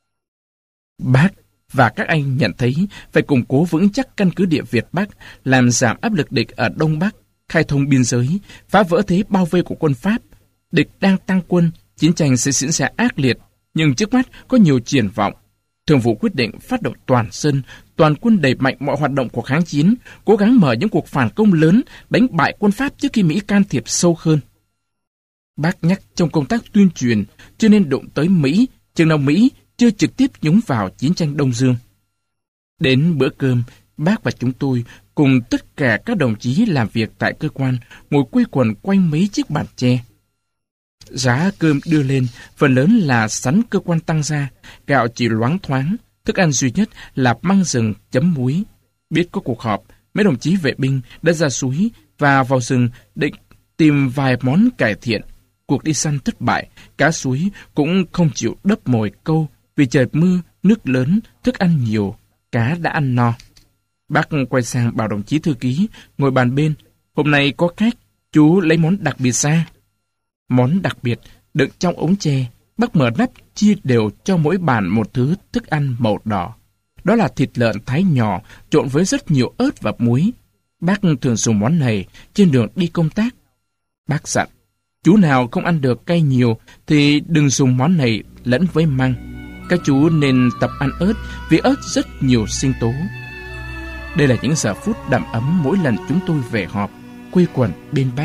Bác và các anh nhận thấy phải củng cố vững chắc căn cứ địa Việt Bắc, làm giảm áp lực địch ở Đông Bắc, khai thông biên giới, phá vỡ thế bao vây của quân Pháp. Địch đang tăng quân, chiến tranh sẽ diễn ra ác liệt, nhưng trước mắt có nhiều triển vọng. Thường vụ quyết định phát động toàn dân, toàn quân đẩy mạnh mọi hoạt động của kháng chiến, cố gắng mở những cuộc phản công lớn, đánh bại quân Pháp trước khi Mỹ can thiệp sâu hơn. Bác nhắc trong công tác tuyên truyền chưa nên đụng tới Mỹ, chừng nào Mỹ chưa trực tiếp nhúng vào chiến tranh Đông Dương. Đến bữa cơm, bác và chúng tôi cùng tất cả các đồng chí làm việc tại cơ quan ngồi quây quần quanh mấy chiếc bàn tre. Giá cơm đưa lên, phần lớn là sắn cơ quan tăng ra, gạo chỉ loáng thoáng, thức ăn duy nhất là măng rừng chấm muối. Biết có cuộc họp, mấy đồng chí vệ binh đã ra suối và vào rừng định tìm vài món cải thiện. Cuộc đi săn thất bại, cá suối cũng không chịu đấp mồi câu vì trời mưa, nước lớn, thức ăn nhiều, cá đã ăn no. Bác quay sang bảo đồng chí thư ký, ngồi bàn bên, hôm nay có khách, chú lấy món đặc biệt ra. Món đặc biệt đựng trong ống tre, bác mở nắp chia đều cho mỗi bàn một thứ thức ăn màu đỏ. Đó là thịt lợn thái nhỏ trộn với rất nhiều ớt và muối. Bác thường dùng món này trên đường đi công tác. Bác dặn, chú nào không ăn được cay nhiều thì đừng dùng món này lẫn với măng. Các chú nên tập ăn ớt vì ớt rất nhiều sinh tố. Đây là những giờ phút đầm ấm mỗi lần chúng tôi về họp, quây quần bên bác.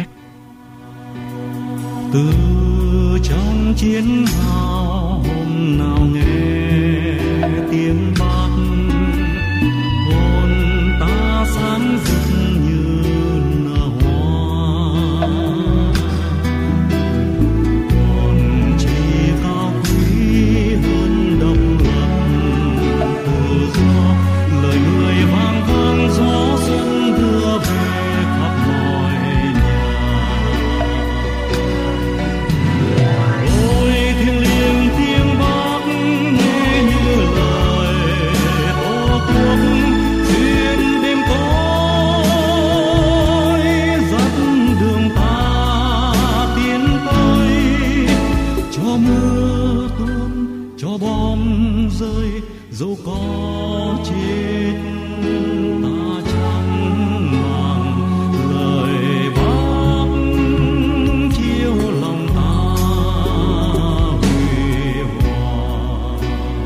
Từ trong chiến hào hôm nào nghe tiếng bác, hồn ta sáng rực như nở hoa. Còn chỉ cao quý hơn độc lập tự do, lời người vang vang gió xuân đưa về khắp mọi nhà. Ôi thiêng liêng tiếng Bác nghe như lời Tổ quốc xuyên đêm tối, dắt đường ta tiến tới. Cho mưa tuôn, cho bom rơi, dẫu có chết ta chẳng màng lời Bác chiếu lòng ta huy hoàng.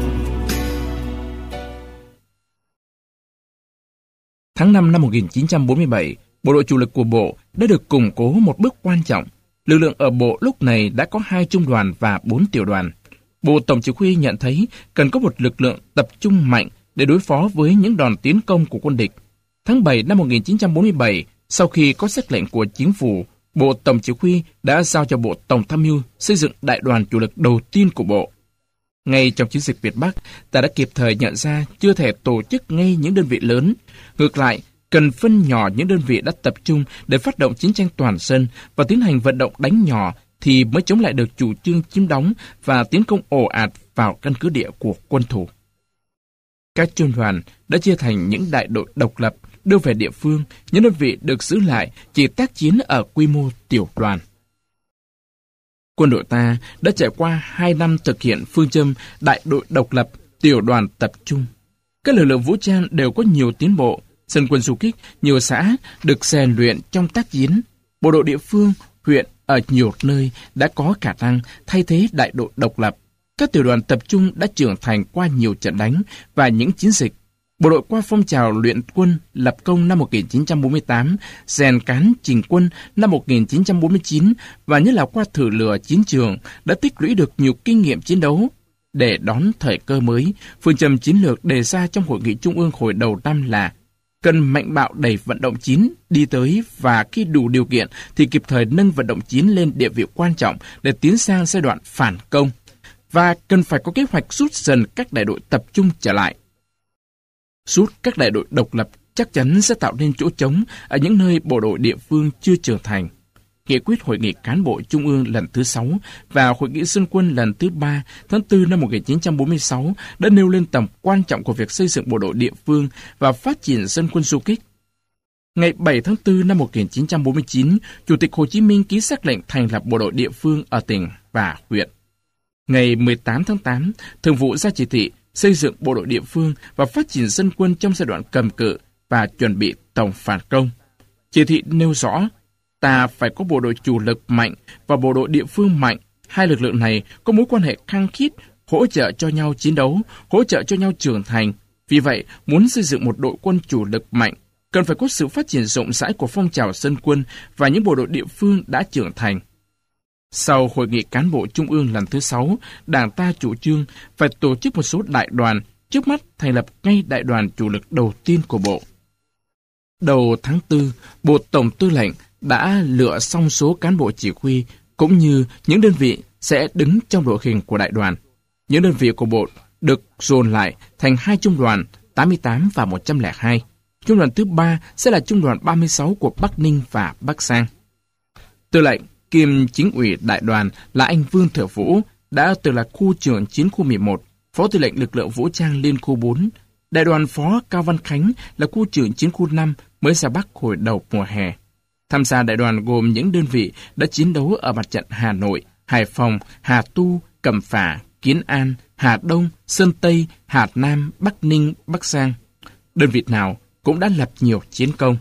Tháng năm năm một nghìn chín trăm bốn mươi bảy, bộ đội chủ lực của bộ đã được củng cố một bước quan trọng. Lực lượng ở bộ lúc này đã có hai trung đoàn và bốn tiểu đoàn. Bộ Tổng chỉ huy nhận thấy cần có một lực lượng tập trung mạnh để đối phó với những đòn tiến công của quân địch. Tháng bảy năm một nghìn chín trăm bốn mươi bảy, sau khi có sắc lệnh của chính phủ, Bộ Tổng chỉ huy đã giao cho Bộ Tổng tham mưu xây dựng đại đoàn chủ lực đầu tiên của bộ. Ngay trong chiến dịch Việt Bắc, ta đã kịp thời nhận ra chưa thể tổ chức ngay những đơn vị lớn. Ngược lại, cần phân nhỏ những đơn vị đã tập trung để phát động chiến tranh toàn dân và tiến hành vận động đánh nhỏ thì mới chống lại được chủ trương chiếm đóng và tiến công ồ ạt vào căn cứ địa của quân thù. Các trung đoàn đã chia thành những đại đội độc lập đưa về địa phương, những đơn vị được giữ lại chỉ tác chiến ở quy mô tiểu đoàn. Quân đội ta đã trải qua hai năm thực hiện phương châm đại đội độc lập, tiểu đoàn tập trung. Các lực lượng vũ trang đều có nhiều tiến bộ, dân quân du kích, nhiều xã được rèn luyện trong tác chiến. Bộ đội địa phương, huyện ở nhiều nơi đã có khả năng thay thế đại đội độc lập. Các tiểu đoàn tập trung đã trưởng thành qua nhiều trận đánh và những chiến dịch. Bộ đội qua phong trào luyện quân lập công năm một nghìn chín trăm bốn mươi tám, rèn cán chỉnh quân năm một nghìn chín trăm bốn mươi chín và nhất là qua thử lửa chiến trường đã tích lũy được nhiều kinh nghiệm chiến đấu. Để đón thời cơ mới, phương châm chiến lược đề ra trong Hội nghị Trung ương hồi đầu năm là cần mạnh bạo đẩy vận động chiến đi tới và khi đủ điều kiện thì kịp thời nâng vận động chiến lên địa vị quan trọng để tiến sang giai đoạn phản công. Và cần phải có kế hoạch rút dần các đại đội tập trung trở lại. Rút các đại đội độc lập chắc chắn sẽ tạo nên chỗ trống ở những nơi bộ đội địa phương chưa trưởng thành. Nghị quyết Hội nghị Cán bộ Trung ương lần thứ sáu và Hội nghị Dân quân lần thứ ba tháng tư năm một nghìn chín trăm bốn mươi sáu đã nêu lên tầm quan trọng của việc xây dựng bộ đội địa phương và phát triển dân quân du kích. Ngày bảy tháng tư năm một nghìn chín trăm bốn mươi chín, Chủ tịch Hồ Chí Minh ký sắc lệnh thành lập bộ đội địa phương ở tỉnh và huyện. Ngày mười tám tháng tám, Thường vụ ra chỉ thị xây dựng bộ đội địa phương và phát triển dân quân trong giai đoạn cầm cự và chuẩn bị tổng phản công. Chỉ thị nêu rõ, ta phải có bộ đội chủ lực mạnh và bộ đội địa phương mạnh. Hai lực lượng này có mối quan hệ khăng khít, hỗ trợ cho nhau chiến đấu, hỗ trợ cho nhau trưởng thành. Vì vậy, muốn xây dựng một đội quân chủ lực mạnh, cần phải có sự phát triển rộng rãi của phong trào dân quân và những bộ đội địa phương đã trưởng thành. Sau Hội nghị Cán bộ Trung ương lần thứ sáu, Đảng ta chủ trương phải tổ chức một số đại đoàn, trước mắt thành lập ngay đại đoàn chủ lực đầu tiên của Bộ. Đầu tháng tư, Bộ Tổng Tư lệnh đã lựa xong số cán bộ chỉ huy, cũng như những đơn vị sẽ đứng trong đội hình của đại đoàn. Những đơn vị của Bộ được dồn lại thành hai trung đoàn, tám mươi tám và một trăm lẻ hai. Trung đoàn thứ ba sẽ là trung đoàn ba mươi sáu của Bắc Ninh và Bắc Giang. Tư lệnh kiêm chính ủy đại đoàn là anh Vương Thừa Vũ, đã từng là khu trưởng chiến khu mười một, phó tư lệnh lực lượng vũ trang liên khu bốn. Đại đoàn phó Cao Văn Khánh là khu trưởng chiến khu năm, mới ra Bắc hồi đầu mùa hè. Tham gia đại đoàn gồm những đơn vị đã chiến đấu ở mặt trận Hà Nội, Hải Phòng, Hà Tu, Cẩm Phả, Kiến An, Hà Đông, Sơn Tây, Hà Nam, Bắc Ninh, Bắc Giang. Đơn vị nào cũng đã lập nhiều chiến công.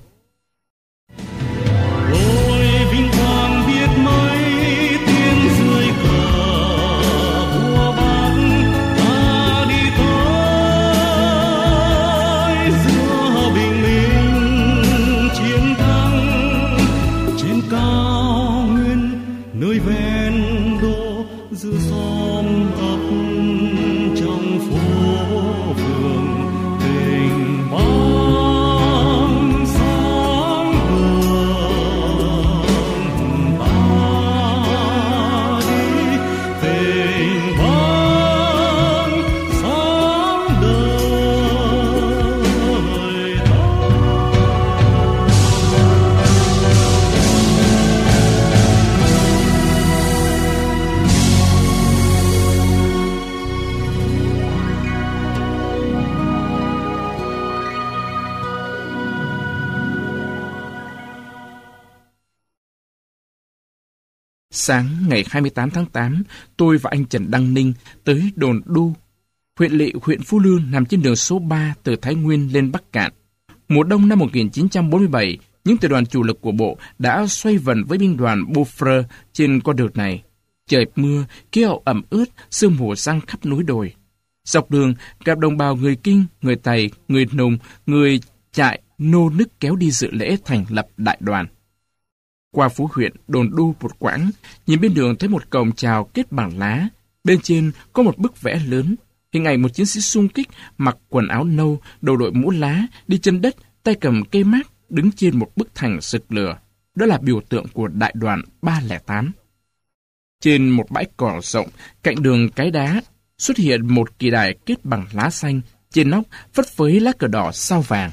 Sáng ngày hai mươi tám tháng tám, tôi và anh Trần Đăng Ninh tới đồn Đu, huyện lỵ huyện Phú Lương nằm trên đường số ba từ Thái Nguyên lên Bắc Cạn. Mùa đông năm một nghìn chín trăm bốn mươi bảy, những tiểu đoàn chủ lực của Bộ đã xoay vần với binh đoàn Beaufort trên con đường này. Trời mưa, khí hậu ẩm ướt, sương mù giăng khắp núi đồi. Dọc đường, gặp đồng bào người Kinh, người Tày, người Nùng, người Trại nô nức kéo đi dự lễ thành lập đại đoàn. Qua Phú huyện, đồn Đu một quãng, nhìn bên đường thấy một cổng chào kết bằng lá. Bên trên có một bức vẽ lớn, hình ảnh một chiến sĩ xung kích mặc quần áo nâu, đầu đội mũ lá, đi chân đất, tay cầm cây mác, đứng trên một bức thành rực lửa. Đó là biểu tượng của đại đoàn ba không tám. Trên một bãi cỏ rộng, cạnh đường cái đá, xuất hiện một kỳ đài kết bằng lá xanh, trên nóc phất phới lá cờ đỏ sao vàng.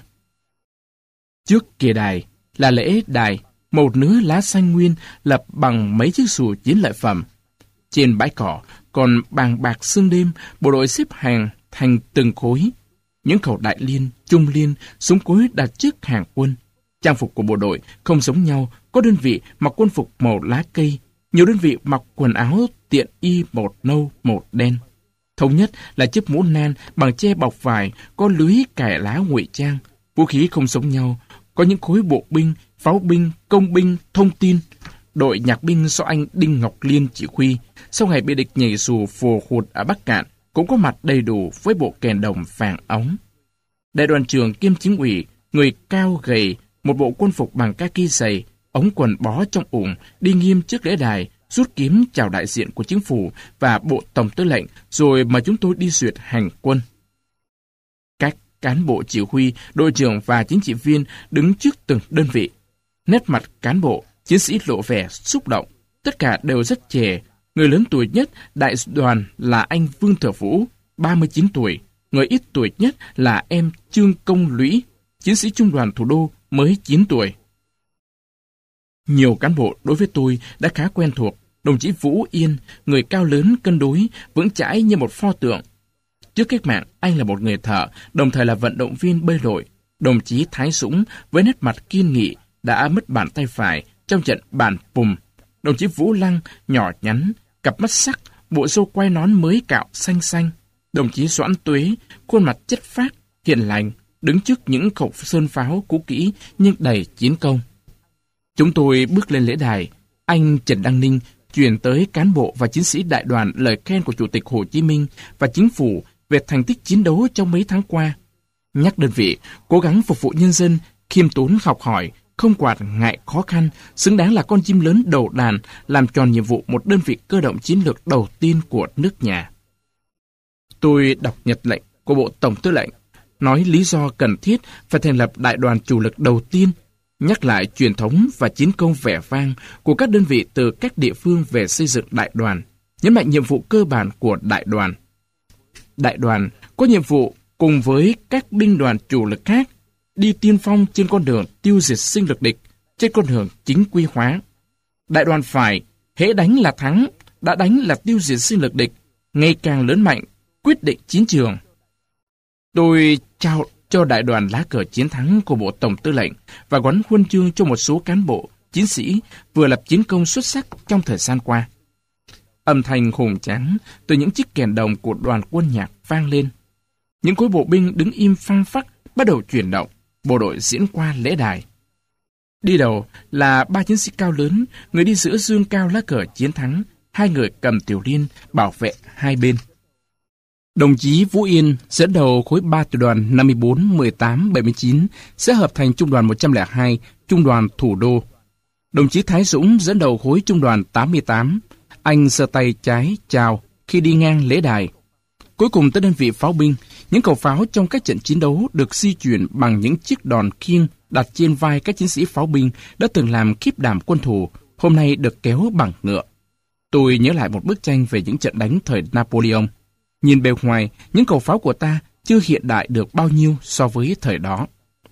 Trước kỳ đài là lễ đài, một nứa lá xanh nguyên lập bằng mấy chiếc dù chiến lợi phẩm. Trên bãi cỏ còn bàng bạc sương đêm, bộ đội xếp hàng thành từng khối. Những khẩu đại liên, trung liên, súng cối đặt trước hàng quân. Trang phục của bộ đội không giống nhau, có đơn vị mặc quân phục màu lá cây, nhiều đơn vị mặc quần áo tiện y một nâu, một đen. Thống nhất là chiếc mũ nan bằng tre bọc vải, có lưới cài lá ngụy trang. Vũ khí không giống nhau, có những khối bộ binh, pháo binh, công binh, thông tin. đội nhạc binh do anh Đinh Ngọc Liên chỉ huy, sau ngày bị địch nhảy dù phù hụt ở Bắc Cạn, cũng có mặt đầy đủ với bộ kèn đồng vàng óng. Đại đoàn trưởng kiêm chính ủy, người cao gầy, một bộ quân phục bằng kaki dày, ống quần bó trong ủng, đi nghiêm trước lễ đài, rút kiếm chào đại diện của chính phủ và bộ tổng tư lệnh, rồi mà chúng tôi đi duyệt hành quân. Các cán bộ chỉ huy, đội trưởng và chính trị viên đứng trước từng đơn vị. Nét mặt cán bộ, chiến sĩ lộ vẻ xúc động. Tất cả đều rất trẻ. Người lớn tuổi nhất đại đoàn là anh Vương Thừa Vũ, ba mươi chín tuổi. Người ít tuổi nhất là em Trương Công Lũy, chiến sĩ trung đoàn thủ đô, mới chín tuổi. Nhiều cán bộ đối với tôi đã khá quen thuộc. Đồng chí Vũ Yên, người cao lớn cân đối, vững chãi như một pho tượng. Trước cách mạng, anh là một người thợ, đồng thời là vận động viên bơi lội. Đồng chí Thái Dũng, với nét mặt kiên nghị, đã mất bàn tay phải trong trận Bản Pùm. Đồng chí Vũ Lăng, nhỏ nhắn, cặp mắt sắc, bộ râu quai nón mới cạo xanh xanh. Đồng chí Doãn Tuế, khuôn mặt chất phác, hiền lành, đứng trước những khẩu sơn pháo cũ kỹ nhưng đầy chiến công. Chúng tôi bước lên lễ đài. Anh Trần Đăng Ninh truyền tới cán bộ và chiến sĩ đại đoàn lời khen của Chủ tịch Hồ Chí Minh và chính phủ về thành tích chiến đấu trong mấy tháng qua. Nhắc đơn vị cố gắng phục vụ nhân dân, khiêm tốn học hỏi, không quản ngại khó khăn, xứng đáng là con chim lớn đầu đàn, làm tròn nhiệm vụ một đơn vị cơ động chiến lược đầu tiên của nước nhà. Tôi đọc nhật lệnh của Bộ Tổng Tư lệnh, nói lý do cần thiết phải thành lập đại đoàn chủ lực đầu tiên, nhắc lại truyền thống và chiến công vẻ vang của các đơn vị từ các địa phương về xây dựng đại đoàn, nhấn mạnh nhiệm vụ cơ bản của đại đoàn. Đại đoàn có nhiệm vụ cùng với các binh đoàn chủ lực khác đi tiên phong trên con đường tiêu diệt sinh lực địch, trên con đường chính quy hóa. Đại đoàn phải hễ đánh là thắng, đã đánh là tiêu diệt sinh lực địch, ngày càng lớn mạnh, quyết định chiến trường. Tôi trao cho đại đoàn lá cờ chiến thắng của Bộ Tổng Tư lệnh và gắn huân chương cho một số cán bộ, chiến sĩ vừa lập chiến công xuất sắc trong thời gian qua. Âm thanh hùng tráng từ những chiếc kèn đồng của đoàn quân nhạc vang lên. Những khối bộ binh đứng im phăng phắc bắt đầu chuyển động, bộ đội diễn qua lễ đài. Đi đầu là ba chiến sĩ cao lớn, người đi giữa dương cao lá cờ chiến thắng, hai người cầm tiểu liên bảo vệ hai bên. Đồng chí Vũ Yên dẫn đầu khối ba tiểu đoàn năm mươi bốn, mười tám, bảy mươi chín sẽ hợp thành trung đoàn một trăm lẻ hai, trung đoàn thủ đô. Đồng chí Thái Dũng dẫn đầu khối trung đoàn tám mươi tám. Anh giơ tay trái chào khi đi ngang lễ đài. Cuối cùng tới đơn vị pháo binh, những khẩu pháo trong các trận chiến đấu được di chuyển bằng những chiếc đòn khiêng đặt trên vai các chiến sĩ pháo binh đã từng làm khiếp đảm quân thù, hôm nay được kéo bằng ngựa. Tôi nhớ lại một bức tranh về những trận đánh thời Napoleon. Nhìn bề ngoài, những khẩu pháo của ta chưa hiện đại được bao nhiêu so với thời đó.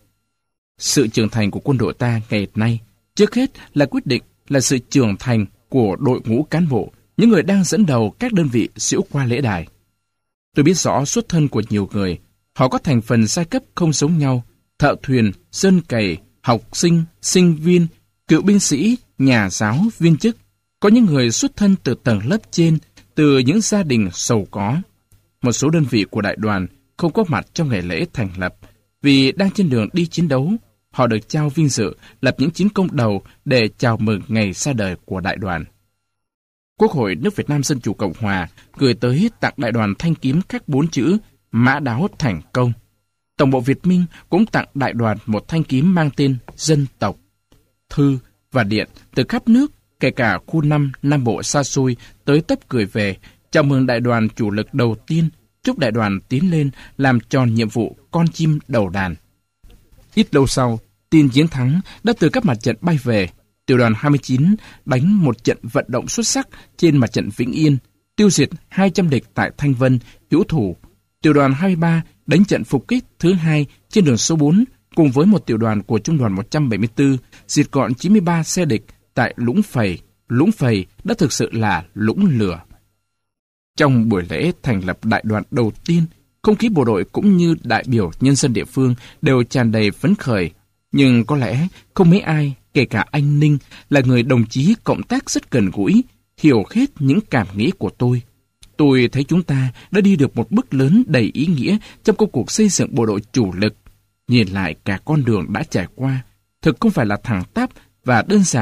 Sự trưởng thành của quân đội ta ngày nay, trước hết là quyết định là sự trưởng thành của đội ngũ cán bộ, những người đang dẫn đầu các đơn vị diễu qua lễ đài. Tôi biết rõ xuất thân của nhiều người, họ có thành phần giai cấp không giống nhau, thợ thuyền, dân cày, học sinh, sinh viên, cựu binh sĩ, nhà giáo, viên chức. Có những người xuất thân từ tầng lớp trên, từ những gia đình giàu có. Một số đơn vị của đại đoàn không có mặt trong ngày lễ thành lập, vì đang trên đường đi chiến đấu. Họ được trao vinh dự lập những chiến công đầu để chào mừng ngày ra đời của đại đoàn. Quốc hội nước Việt Nam Dân Chủ Cộng Hòa gửi tới tặng đại đoàn thanh kiếm khắc bốn chữ mã đáo thành công. Tổng bộ Việt Minh cũng tặng đại đoàn một thanh kiếm mang tên dân tộc. Thư và điện từ khắp nước, kể cả khu năm Nam Bộ xa xôi tới tấp gửi về, chào mừng đại đoàn chủ lực đầu tiên, chúc đại đoàn tiến lên làm tròn nhiệm vụ con chim đầu đàn. Ít lâu sau, tin chiến thắng đã từ các mặt trận bay về. Tiểu đoàn hai mươi chín đánh một trận vận động xuất sắc trên mặt trận Vĩnh Yên, tiêu diệt hai trăm địch tại Thanh Vân, hữu thủ. Tiểu đoàn hai mươi ba đánh trận phục kích thứ hai trên đường số bốn, cùng với một tiểu đoàn của trung đoàn một trăm bảy mươi tư, diệt gọn chín mươi ba xe địch tại Lũng Phầy. Lũng Phầy đã thực sự là lũng lửa. Trong buổi lễ thành lập đại đoàn đầu tiên, không khí bộ đội cũng như đại biểu nhân dân địa phương đều tràn đầy phấn khởi. Nhưng có lẽ không mấy ai, kể cả anh Ninh, là người đồng chí cộng tác rất gần gũi, hiểu hết những cảm nghĩ của tôi. Tôi thấy chúng ta đã đi được một bước lớn đầy ý nghĩa trong công cuộc xây dựng bộ đội chủ lực. Nhìn lại cả con đường đã trải qua, thực không phải là thẳng tắp và đơn giản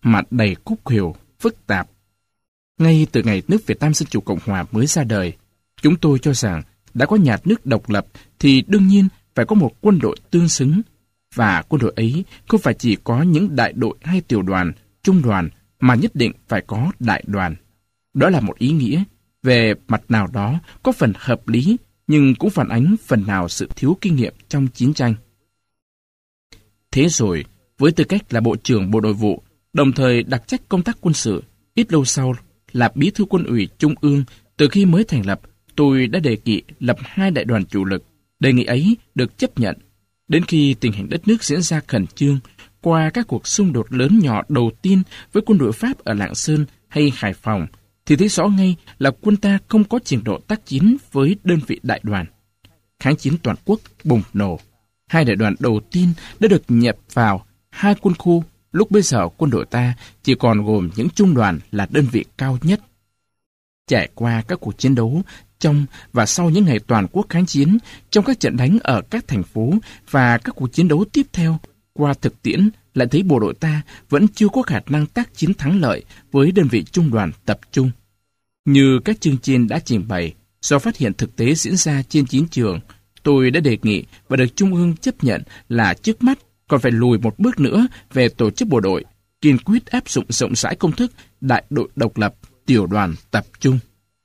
mà đầy khúc khuỷu, phức tạp. Ngay từ ngày nước Việt Nam Dân Chủ Cộng Hòa mới ra đời, chúng tôi cho rằng đã có nhà nước độc lập thì đương nhiên phải có một quân đội tương xứng. Và quân đội ấy không phải chỉ có những đại đội hay tiểu đoàn, trung đoàn, mà nhất định phải có đại đoàn. Đó là một ý nghĩa, về mặt nào đó có phần hợp lý, nhưng cũng phản ánh phần nào sự thiếu kinh nghiệm trong chiến tranh. Thế rồi, với tư cách là Bộ trưởng Bộ Nội vụ, đồng thời đặc trách công tác quân sự, ít lâu sau là Bí thư Quân ủy Trung ương, từ khi mới thành lập, tôi đã đề nghị lập hai đại đoàn chủ lực. Đề nghị ấy được chấp nhận. Đến khi tình hình đất nước diễn ra khẩn trương, qua các cuộc xung đột lớn nhỏ đầu tiên với quân đội Pháp ở Lạng Sơn hay Hải Phòng, thì thấy rõ ngay là quân ta không có trình độ tác chiến với đơn vị đại đoàn. Kháng chiến toàn quốc bùng nổ. Hai đại đoàn đầu tiên đã được nhập vào hai quân khu. Lúc bây giờ quân đội ta chỉ còn gồm những trung đoàn là đơn vị cao nhất. Trải qua các cuộc chiến đấu trong và sau những ngày toàn quốc kháng chiến, trong các trận đánh ở các thành phố và các cuộc chiến đấu tiếp theo, qua thực tiễn lại thấy bộ đội ta vẫn chưa có khả năng tác chiến thắng lợi với đơn vị trung đoàn tập trung. Như các chương trên đã trình bày, do phát hiện thực tế diễn ra trên chiến trường, tôi đã đề nghị và được Trung ương chấp nhận là trước mắt còn phải lùi một bước nữa về tổ chức bộ đội, kiên quyết áp dụng rộng rãi công thức đại đội độc lập, tiểu đoàn tập trung.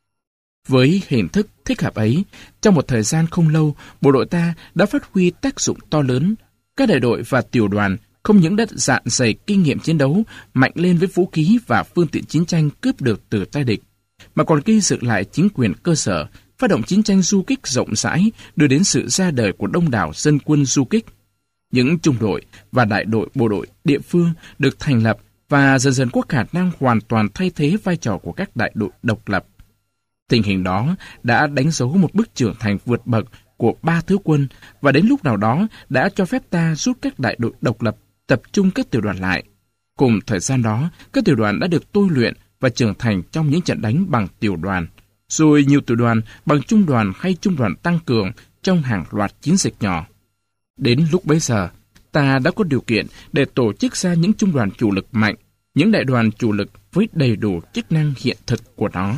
Với hình thức thích hợp ấy, trong một thời gian không lâu, bộ đội ta đã phát huy tác dụng to lớn. Các đại đội và tiểu đoàn không những đã dạn dày kinh nghiệm chiến đấu, mạnh lên với vũ khí và phương tiện chiến tranh cướp được từ tay địch, mà còn gây dựng lại chính quyền cơ sở, phát động chiến tranh du kích rộng rãi, đưa đến sự ra đời của đông đảo dân quân du kích. Những trung đội và đại đội bộ đội địa phương được thành lập và dần dần có khả năng hoàn toàn thay thế vai trò của các đại đội độc lập. Tình hình đó đã đánh dấu một bước trưởng thành vượt bậc của ba thứ quân và đến lúc nào đó đã cho phép ta rút các đại đội độc lập tập trung các tiểu đoàn lại. Cùng thời gian đó, các tiểu đoàn đã được tôi luyện và trưởng thành trong những trận đánh bằng tiểu đoàn, rồi nhiều tiểu đoàn bằng trung đoàn hay trung đoàn tăng cường trong hàng loạt chiến dịch nhỏ. Đến lúc bấy giờ, ta đã có điều kiện để tổ chức ra những trung đoàn chủ lực mạnh, những đại đoàn chủ lực với đầy đủ chức năng hiện thực của nó.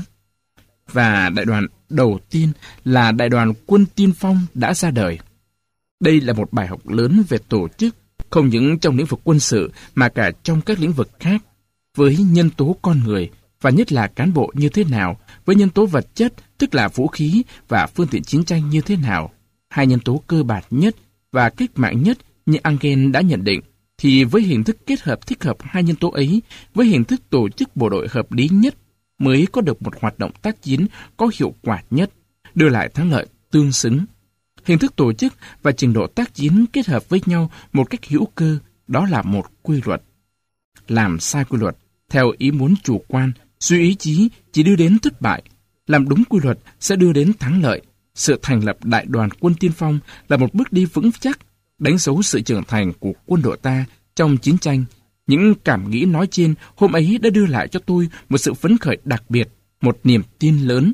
Và đại đoàn đầu tiên là đại đoàn quân tiên phong đã ra đời. Đây là một bài học lớn về tổ chức, không những trong lĩnh vực quân sự mà cả trong các lĩnh vực khác, với nhân tố con người và nhất là cán bộ như thế nào, với nhân tố vật chất tức là vũ khí và phương tiện chiến tranh như thế nào. Hai nhân tố cơ bản nhất và cách mạng nhất như Engel đã nhận định, thì với hình thức kết hợp thích hợp hai nhân tố ấy, với hình thức tổ chức bộ đội hợp lý nhất, mới có được một hoạt động tác chiến có hiệu quả nhất, đưa lại thắng lợi tương xứng. Hình thức tổ chức và trình độ tác chiến kết hợp với nhau một cách hữu cơ, đó là một quy luật. Làm sai quy luật, theo ý muốn chủ quan, suy ý chí chỉ đưa đến thất bại. Làm đúng quy luật sẽ đưa đến thắng lợi. Sự thành lập đại đoàn quân tiên phong là một bước đi vững chắc, đánh dấu sự trưởng thành của quân đội ta trong chiến tranh. Những cảm nghĩ nói trên hôm ấy đã đưa lại cho tôi một sự phấn khởi đặc biệt, một niềm tin lớn.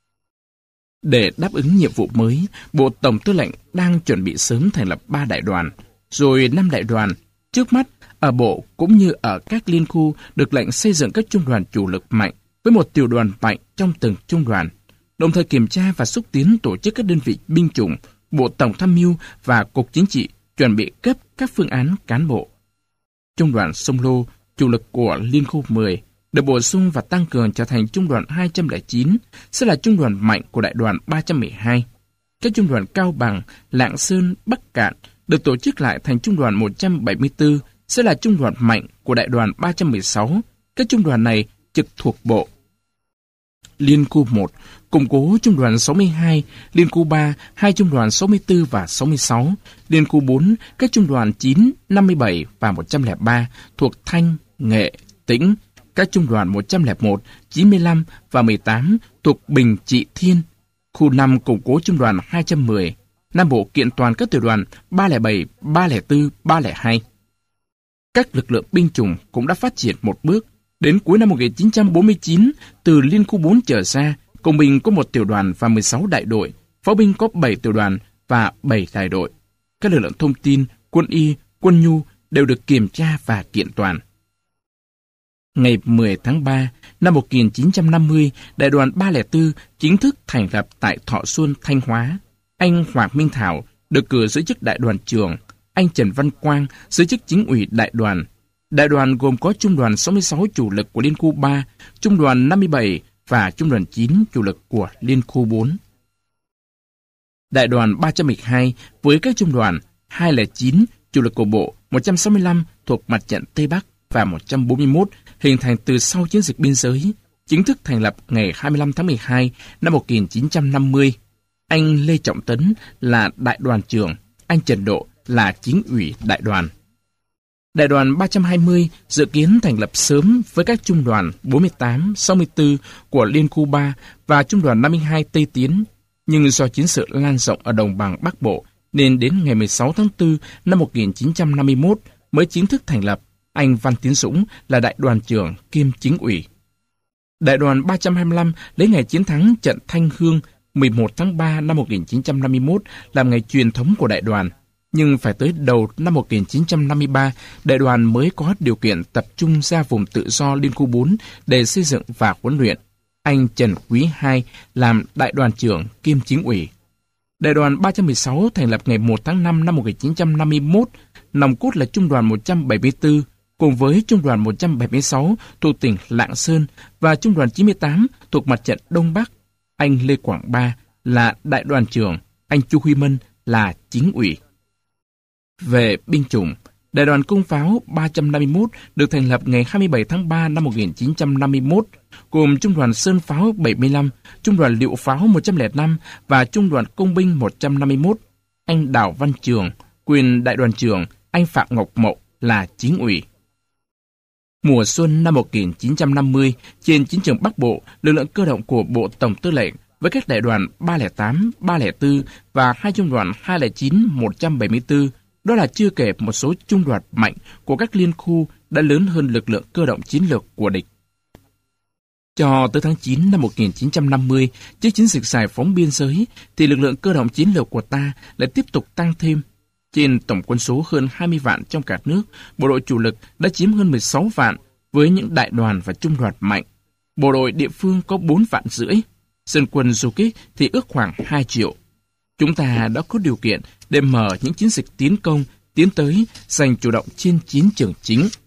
Để đáp ứng nhiệm vụ mới, Bộ Tổng Tư lệnh đang chuẩn bị sớm thành lập ba đại đoàn, rồi năm đại đoàn. Trước mắt, ở Bộ cũng như ở các liên khu được lệnh xây dựng các trung đoàn chủ lực mạnh với một tiểu đoàn mạnh trong từng trung đoàn, đồng thời kiểm tra và xúc tiến tổ chức các đơn vị binh chủng. Bộ Tổng Tham mưu và Cục Chính trị chuẩn bị cấp các phương án cán bộ. Trung đoàn Sông Lô, chủ lực của Liên khu mười, được bổ sung và tăng cường trở thành trung đoàn hai không chín, sẽ là trung đoàn mạnh của đại đoàn ba trăm mười hai. Các trung đoàn Cao Bằng, Lạng Sơn, Bắc Cạn được tổ chức lại thành trung đoàn một trăm bảy mươi tư, sẽ là trung đoàn mạnh của đại đoàn ba trăm mười sáu. Các trung đoàn này trực thuộc Bộ. Liên khu một, củng cố trung đoàn sáu mươi hai, Liên khu ba, hai trung đoàn sáu mươi tư và sáu mươi sáu, Liên khu bốn, các trung đoàn chín, năm mươi bảy và một trăm lẻ ba thuộc Thanh, Nghệ, Tĩnh, các trung đoàn một trăm lẻ một, chín mươi lăm và mười tám thuộc Bình, Trị, Thiên. Khu năm củng cố trung đoàn hai trăm mười, Nam Bộ kiện toàn các tiểu đoàn ba không bảy, ba không bốn, ba không hai. Các lực lượng binh chủng cũng đã phát triển một bước. Đến cuối năm một nghìn chín trăm bốn mươi chín, từ Liên khu bốn trở ra, công binh có một tiểu đoàn và mười sáu đại đội, pháo binh có bảy tiểu đoàn và bảy đại đội. Các lực lượng thông tin, quân y, quân nhu đều được kiểm tra và kiện toàn. Ngày mười tháng ba năm một nghìn chín trăm năm mươi, Đại đoàn ba không bốn chính thức thành lập tại Thọ Xuân, Thanh Hóa. Anh Hoàng Minh Thảo được cử giữ chức đại đoàn trưởng, anh Trần Văn Quang giữ chức chính ủy đại đoàn. Đại đoàn gồm có trung đoàn sáu mươi sáu chủ lực của Liên khu ba, trung đoàn năm mươi bảy và trung đoàn chín chủ lực của Liên khu bốn. Đại đoàn ba trăm mười hai với các trung đoàn hai không chín chủ lực của Bộ, một trăm sáu mươi lăm thuộc mặt trận Tây Bắc và một trăm bốn mươi mốt hình thành từ sau chiến dịch biên giới, chính thức thành lập ngày hai mươi lăm tháng mười hai năm một nghìn chín trăm năm mươi. Anh Lê Trọng Tấn là đại đoàn trưởng, anh Trần Độ là chính ủy đại đoàn. Đại đoàn ba trăm hai mươi dự kiến thành lập sớm với các trung đoàn bốn mươi tám, sáu mươi tư của Liên khu ba và trung đoàn năm mươi hai Tây Tiến, nhưng do chiến sự lan rộng ở đồng bằng Bắc Bộ nên đến ngày mười sáu tháng tư năm một nghìn chín trăm năm mươi mốt mới chính thức thành lập. Anh Văn Tiến Dũng là đại đoàn trưởng kiêm chính ủy. Đại đoàn ba trăm hai mươi lăm lấy ngày chiến thắng trận Thanh Hương mười một tháng ba năm một nghìn chín trăm năm mươi mốt làm ngày truyền thống của đại đoàn. Nhưng phải tới đầu năm một nghìn chín trăm năm mươi ba, đại đoàn mới có điều kiện tập trung ra vùng tự do Liên khu bốn để xây dựng và huấn luyện. Anh Trần Quý hai làm đại đoàn trưởng kiêm chính ủy. Đại đoàn ba trăm mười sáu thành lập ngày một tháng năm năm một nghìn chín trăm năm mươi mốt, nòng cốt là trung đoàn một trăm bảy mươi tư, cùng với trung đoàn một trăm bảy mươi sáu thuộc tỉnh Lạng Sơn và trung đoàn chín mươi tám thuộc mặt trận Đông Bắc. Anh Lê Quảng Ba là đại đoàn trưởng, anh Chu Huy Mân là chính ủy. Về binh chủng, đại đoàn cung pháo ba trăm năm mươi mốt được thành lập ngày hai mươi bảy tháng ba năm một nghìn chín trăm năm mươi mốt, gồm trung đoàn Sơn pháo bảy mươi lăm, trung đoàn Liệu pháo một trăm lẻ năm và trung đoàn Công binh một trăm năm mươi mốt. Anh Đào Văn Trường, quyền đại đoàn trưởng, anh Phạm Ngọc Mậu là chính ủy. Mùa xuân năm một nghìn chín trăm năm mươi, trên chiến trường Bắc Bộ, lực lượng cơ động của Bộ Tổng Tư lệnh với các đại đoàn ba không tám, ba không bốn và hai trung đoàn hai không chín, một trăm bảy mươi tư, đó là chưa kể một số trung đoàn mạnh của các liên khu đã lớn hơn lực lượng cơ động chiến lược của địch. Cho tới tháng chín năm một nghìn chín trăm năm mươi, trước chiến dịch giải phóng biên giới, thì lực lượng cơ động chiến lược của ta lại tiếp tục tăng thêm. Trên tổng quân số hơn hai mươi vạn trong cả nước, bộ đội chủ lực đã chiếm hơn mười sáu vạn với những đại đoàn và trung đoàn mạnh. Bộ đội địa phương có bốn vạn rưỡi. Dân quân du kích thì ước khoảng hai triệu. Chúng ta đã có điều kiện để mở những chiến dịch tiến công, tiến tới, giành chủ động trên chiến trường chính.